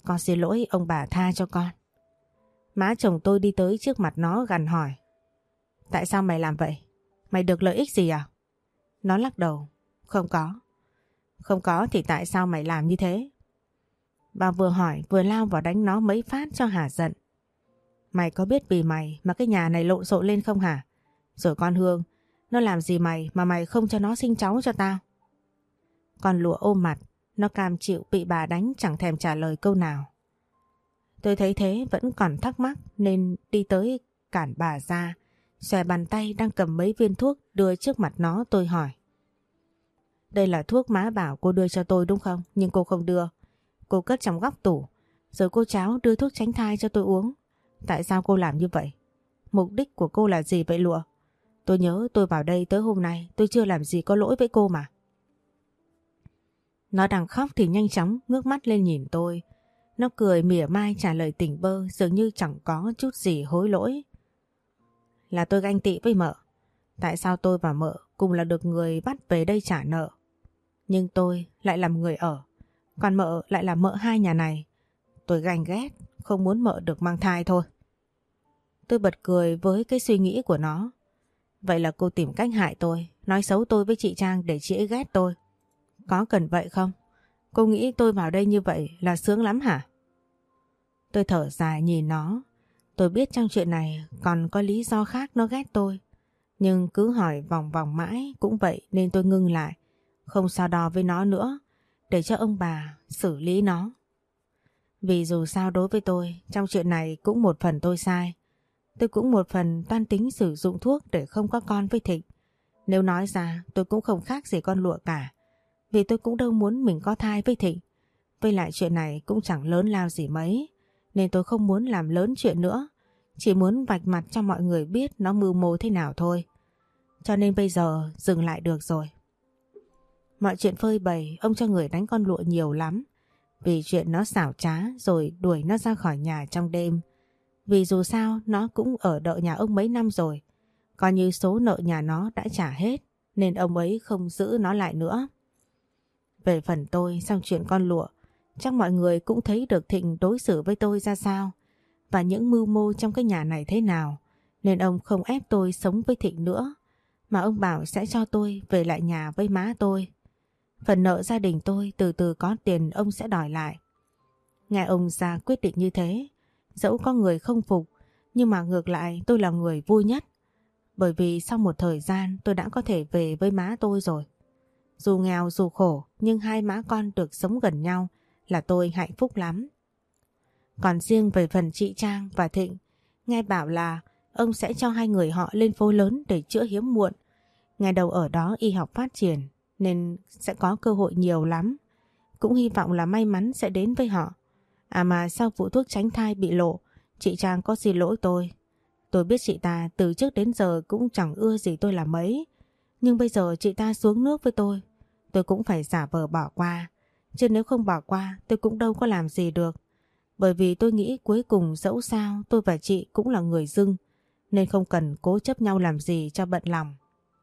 Con xin lỗi, ông bà tha cho con. Má chồng tôi đi tới trước mặt nó gằn hỏi. Tại sao mày làm vậy? Mày được lợi ích gì à? Nó lắc đầu. Không có. Không có thì tại sao mày làm như thế? Bà vừa hỏi vừa lao vào đánh nó mấy phát cho hả giận. Mày có biết vì mày mà cái nhà này lộn xộn lên không hả? Rồi con Hương, nó làm gì mày mà mày không cho nó sinh cháu cho tao? Con Lụa ôm mặt, nó cam chịu bị bà đánh chẳng thèm trả lời câu nào. Tôi thấy thế vẫn còn thắc mắc nên đi tới cản bà ra, xòe bàn tay đang cầm mấy viên thuốc đưa trước mặt nó. Tôi hỏi. Đây là thuốc má bảo cô đưa cho tôi đúng không? Nhưng cô không đưa. Cô cất trong góc tủ, rồi cô cháu đưa thuốc tránh thai cho tôi uống. Tại sao cô làm như vậy? Mục đích của cô là gì vậy Lụa? Tôi nhớ tôi vào đây tới hôm nay tôi chưa làm gì có lỗi với cô mà. Nó đang khóc thì nhanh chóng ngước mắt lên nhìn tôi. Nó cười mỉa mai trả lời tỉnh bơ, dường như chẳng có chút gì hối lỗi. Là tôi ganh tị với mợ. Tại sao tôi và mợ cùng là được người bắt về đây trả nợ, nhưng tôi lại làm người ở, còn mợ lại là mợ hai nhà này. Tôi ganh ghét, không muốn mợ được mang thai thôi. Tôi bật cười với cái suy nghĩ của nó. Vậy là cô tìm cách hại tôi, nói xấu tôi với chị Trang để chị ấy ghét tôi. Có cần vậy không? Cô nghĩ tôi vào đây như vậy là sướng lắm hả? Tôi thở dài nhìn nó. Tôi biết trong chuyện này còn có lý do khác nó ghét tôi. Nhưng cứ hỏi vòng vòng mãi cũng vậy nên tôi ngưng lại. Không so đo với nó nữa, để cho ông bà xử lý nó. Vì dù sao đối với tôi, trong chuyện này cũng một phần tôi sai. Tôi cũng một phần toan tính sử dụng thuốc để không có con với Thịnh. Nếu nói ra tôi cũng không khác gì con Lụa cả. Vì tôi cũng đâu muốn mình có thai với Thịnh. Với lại chuyện này cũng chẳng lớn lao gì mấy, nên tôi không muốn làm lớn chuyện nữa. Chỉ muốn vạch mặt cho mọi người biết nó mưu mô thế nào thôi. Cho nên bây giờ dừng lại được rồi. Mọi chuyện phơi bày ông cho người đánh con Lụa nhiều lắm. Vì chuyện nó xảo trá rồi đuổi nó ra khỏi nhà trong đêm. Vì dù sao nó cũng ở đợi nhà ông mấy năm rồi. Coi như số nợ nhà nó đã trả hết, nên ông ấy không giữ nó lại nữa. Về phần tôi, sau chuyện con Lụa, chắc mọi người cũng thấy được Thịnh đối xử với tôi ra sao và những mưu mô trong cái nhà này thế nào, nên ông không ép tôi sống với Thịnh nữa, mà ông bảo sẽ cho tôi về lại nhà với má tôi. Phần nợ gia đình tôi từ từ có tiền ông sẽ đòi lại. Nghe ông ra quyết định như thế, dẫu có người không phục, nhưng mà ngược lại tôi là người vui nhất. Bởi vì sau một thời gian tôi đã có thể về với má tôi rồi. Dù nghèo dù khổ nhưng hai má con được sống gần nhau là tôi hạnh phúc lắm. Còn riêng về phần chị Trang và Thịnh, nghe bảo là ông sẽ cho hai người họ lên phố lớn để chữa hiếm muộn. Ngày đầu ở đó y học phát triển nên sẽ có cơ hội nhiều lắm. Cũng hy vọng là may mắn sẽ đến với họ. À mà sau vụ thuốc tránh thai bị lộ, chị Trang có xin lỗi tôi. Tôi biết chị ta từ trước đến giờ cũng chẳng ưa gì tôi là mấy. Nhưng bây giờ chị ta xuống nước với tôi cũng phải giả vờ bỏ qua. Chứ nếu không bỏ qua tôi cũng đâu có làm gì được. Bởi vì tôi nghĩ cuối cùng dẫu sao tôi và chị cũng là người dưng, nên không cần cố chấp nhau làm gì cho bận lòng.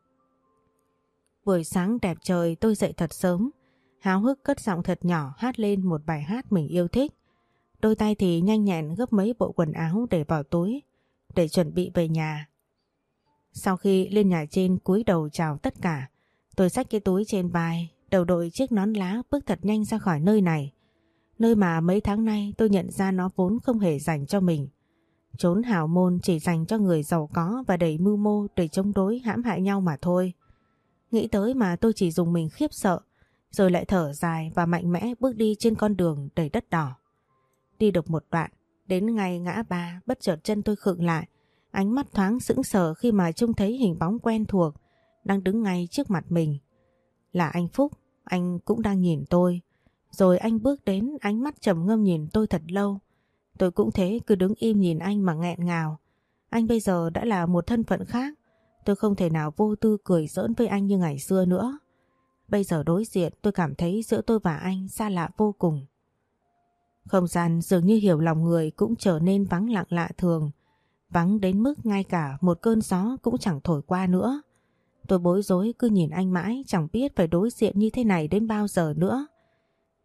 Buổi sáng đẹp trời tôi dậy thật sớm, háo hức cất giọng thật nhỏ hát lên một bài hát mình yêu thích. Đôi tay thì nhanh nhẹn gấp mấy bộ quần áo để vào túi, để chuẩn bị về nhà. Sau khi lên nhà trên cúi đầu chào tất cả, tôi xách cái túi trên vai, đầu đội chiếc nón lá bước thật nhanh ra khỏi nơi này. Nơi mà mấy tháng nay tôi nhận ra nó vốn không hề dành cho mình. Chốn hào môn chỉ dành cho người giàu có và đầy mưu mô để chống đối hãm hại nhau mà thôi. Nghĩ tới mà tôi chỉ dùng mình khiếp sợ, rồi lại thở dài và mạnh mẽ bước đi trên con đường đầy đất đỏ. Đi được một đoạn, đến ngay ngã ba bất chợt chân tôi khựng lại, ánh mắt thoáng sững sờ khi mà trông thấy hình bóng quen thuộc đang đứng ngay trước mặt mình. Là anh Phúc, anh cũng đang nhìn tôi. Rồi anh bước đến, ánh mắt trầm ngâm nhìn tôi thật lâu. Tôi cũng thế, cứ đứng im nhìn anh mà nghẹn ngào. Anh bây giờ đã là một thân phận khác. Tôi không thể nào vô tư cười giỡn với anh như ngày xưa nữa. Bây giờ đối diện tôi cảm thấy giữa tôi và anh xa lạ vô cùng. Không gian dường như hiểu lòng người cũng trở nên vắng lặng lạ thường. Vắng đến mức ngay cả một cơn gió cũng chẳng thổi qua nữa. Tôi bối rối cứ nhìn anh mãi, chẳng biết phải đối diện như thế này đến bao giờ nữa.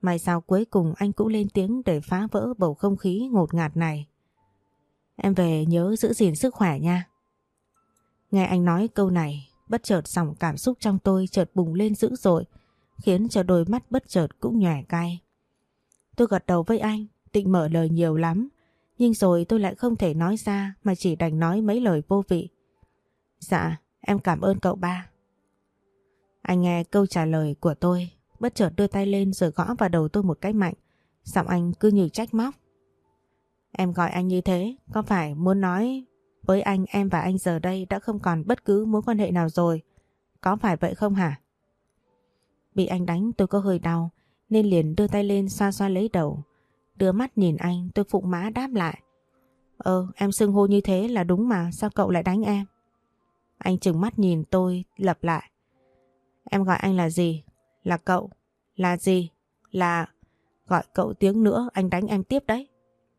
May sao cuối cùng anh cũng lên tiếng để phá vỡ bầu không khí ngột ngạt này. Em về nhớ giữ gìn sức khỏe nha. Nghe anh nói câu này, bất chợt dòng cảm xúc trong tôi chợt bùng lên dữ dội, khiến cho đôi mắt bất chợt cũng nhòe cay. Tôi gật đầu với anh, định mở lời nhiều lắm, nhưng rồi tôi lại không thể nói ra mà chỉ đành nói mấy lời vô vị. Dạ, em cảm ơn cậu ba. Anh nghe câu trả lời của tôi, bất chợt đưa tay lên rồi gõ vào đầu tôi một cái mạnh. Giọng anh cứ như trách móc. Em gọi anh như thế, có phải muốn nói với anh em và anh giờ đây đã không còn bất cứ mối quan hệ nào rồi, có phải vậy không hả? Bị anh đánh tôi có hơi đau, nên liền đưa tay lên xoa xoa lấy đầu. Đưa mắt nhìn anh, tôi phụng má đáp lại. Em xưng hô như thế là đúng mà, sao cậu lại đánh em? Anh trừng mắt nhìn tôi, lặp lại. Em gọi anh là gì? Là cậu. Là gì? Là... Gọi cậu tiếng nữa anh đánh em tiếp đấy.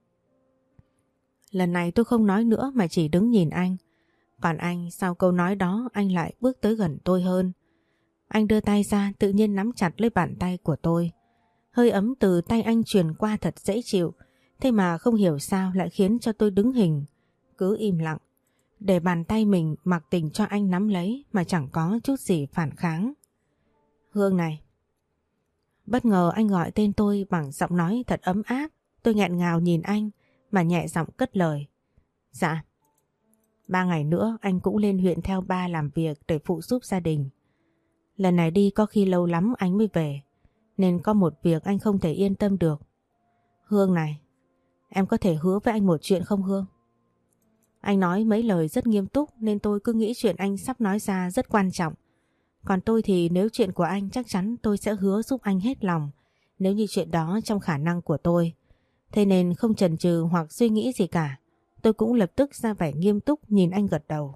Lần này tôi không nói nữa mà chỉ đứng nhìn anh. Còn anh sau câu nói đó anh lại bước tới gần tôi hơn. Anh đưa tay ra tự nhiên nắm chặt lấy bàn tay của tôi. Hơi ấm từ tay anh truyền qua thật dễ chịu. Thế mà không hiểu sao lại khiến cho tôi đứng hình. Cứ im lặng. Để bàn tay mình mặc tình cho anh nắm lấy mà chẳng có chút gì phản kháng. Hương này. Bất ngờ anh gọi tên tôi bằng giọng nói thật ấm áp. Tôi nghẹn ngào nhìn anh mà nhẹ giọng cất lời. Dạ. 3 ngày nữa anh cũng lên huyện theo ba làm việc để phụ giúp gia đình. Lần này đi có khi lâu lắm anh mới về, nên có một việc anh không thể yên tâm được. Hương này, em có thể hứa với anh một chuyện không Hương? Anh nói mấy lời rất nghiêm túc nên tôi cứ nghĩ chuyện anh sắp nói ra rất quan trọng. Còn tôi thì nếu chuyện của anh chắc chắn tôi sẽ hứa giúp anh hết lòng, nếu như chuyện đó trong khả năng của tôi. Thế nên không chần chừ hoặc suy nghĩ gì cả, tôi cũng lập tức ra vẻ nghiêm túc nhìn anh gật đầu.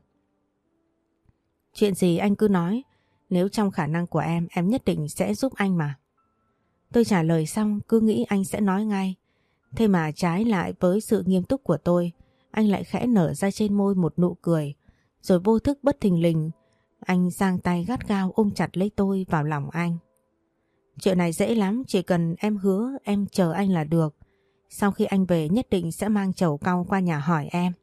Chuyện gì anh cứ nói, nếu trong khả năng của em nhất định sẽ giúp anh mà. Tôi trả lời xong cứ nghĩ anh sẽ nói ngay. Thế mà trái lại với sự nghiêm túc của tôi, anh lại khẽ nở ra trên môi một nụ cười. Rồi vô thức bất thình lình, anh giang tay gắt gao ôm chặt lấy tôi vào lòng anh. Chuyện này dễ lắm, chỉ cần em hứa em chờ anh là được. Sau khi anh về nhất định sẽ mang chầu cau qua nhà hỏi em.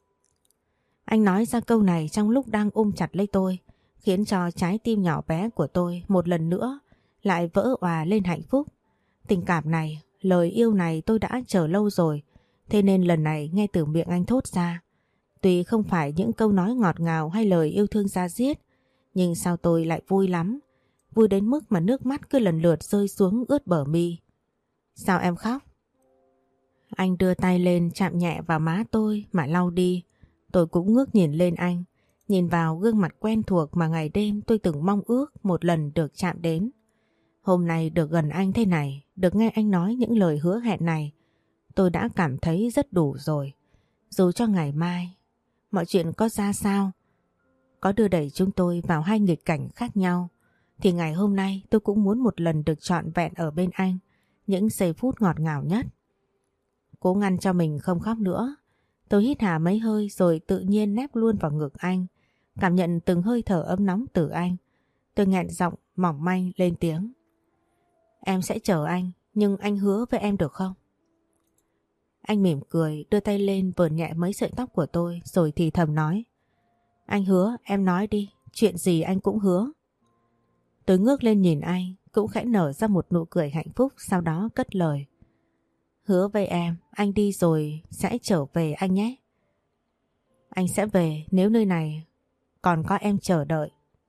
Anh nói ra câu này trong lúc đang ôm chặt lấy tôi, khiến cho trái tim nhỏ bé của tôi một lần nữa lại vỡ òa lên hạnh phúc. Tình cảm này, lời yêu này tôi đã chờ lâu rồi, thế nên lần này nghe từ miệng anh thốt ra. Tuy không phải những câu nói ngọt ngào hay lời yêu thương da diết, nhưng sao tôi lại vui lắm, vui đến mức mà nước mắt cứ lần lượt rơi xuống ướt bờ mi. Sao em khóc? Anh đưa tay lên chạm nhẹ vào má tôi mà lau đi. Tôi cũng ngước nhìn lên anh, nhìn vào gương mặt quen thuộc mà ngày đêm tôi từng mong ước một lần được chạm đến. Hôm nay được gần anh thế này, được nghe anh nói những lời hứa hẹn này, tôi đã cảm thấy rất đủ rồi. Dù cho ngày mai, mọi chuyện có ra sao, có đưa đẩy chúng tôi vào hai nghịch cảnh khác nhau, thì ngày hôm nay tôi cũng muốn một lần được trọn vẹn ở bên anh, những giây phút ngọt ngào nhất. Cố ngăn cho mình không khóc nữa, tôi hít hà mấy hơi rồi tự nhiên nép luôn vào ngực anh, cảm nhận từng hơi thở ấm nóng từ anh. Tôi nghẹn giọng mỏng manh lên tiếng. Em sẽ chờ anh, nhưng anh hứa với em được không? Anh mỉm cười, đưa tay lên vờn nhẹ mấy sợi tóc của tôi rồi thì thầm nói. Anh hứa, em nói đi, chuyện gì anh cũng hứa. Tôi ngước lên nhìn anh, cũng khẽ nở ra một nụ cười hạnh phúc, sau đó cất lời. Hứa với em, anh đi rồi sẽ trở về anh nhé. Anh sẽ về nếu nơi này còn có em chờ đợi.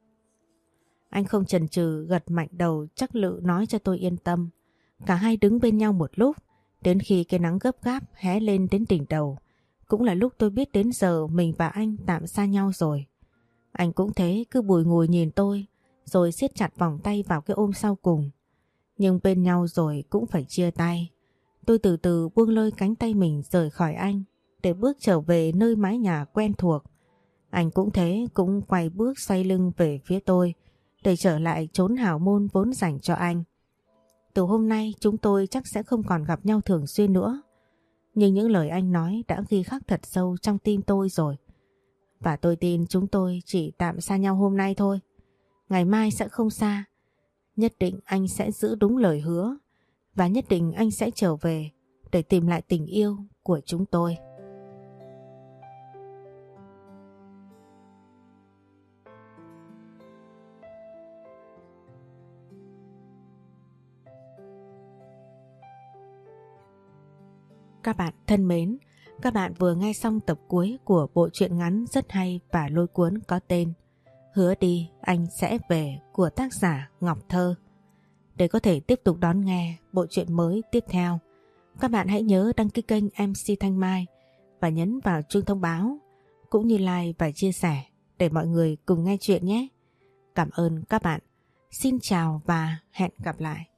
Anh không chần chừ gật mạnh đầu chắc lự nói cho tôi yên tâm. Cả hai đứng bên nhau một lúc, đến khi cái nắng gấp gáp hé lên đến đỉnh đầu. Cũng là lúc tôi biết đến giờ mình và anh tạm xa nhau rồi. Anh cũng thế, cứ bùi ngùi nhìn tôi, rồi siết chặt vòng tay vào cái ôm sau cùng. Nhưng bên nhau rồi cũng phải chia tay. Tôi từ từ buông lơi cánh tay mình rời khỏi anh, để bước trở về nơi mái nhà quen thuộc. Anh cũng thế, cũng quay bước xoay lưng về phía tôi, để trở lại chốn hào môn vốn dành cho anh. Từ hôm nay chúng tôi chắc sẽ không còn gặp nhau thường xuyên nữa. Nhưng những lời anh nói đã ghi khắc thật sâu trong tim tôi rồi. Và tôi tin chúng tôi chỉ tạm xa nhau hôm nay thôi. Ngày mai sẽ không xa. Nhất định anh sẽ giữ đúng lời hứa. và nhất định anh sẽ trở về để tìm lại tình yêu của chúng tôi. Các bạn thân mến, các bạn vừa nghe xong tập cuối của bộ truyện ngắn rất hay và lôi cuốn có tên Hứa đi anh sẽ về của tác giả Ngọc Thơ. Để có thể tiếp tục đón nghe bộ truyện mới tiếp theo, các bạn hãy nhớ đăng ký kênh MC Thanh Mai và nhấn vào chuông thông báo cũng như like và chia sẻ để mọi người cùng nghe chuyện nhé. Cảm ơn các bạn. Xin chào và hẹn gặp lại.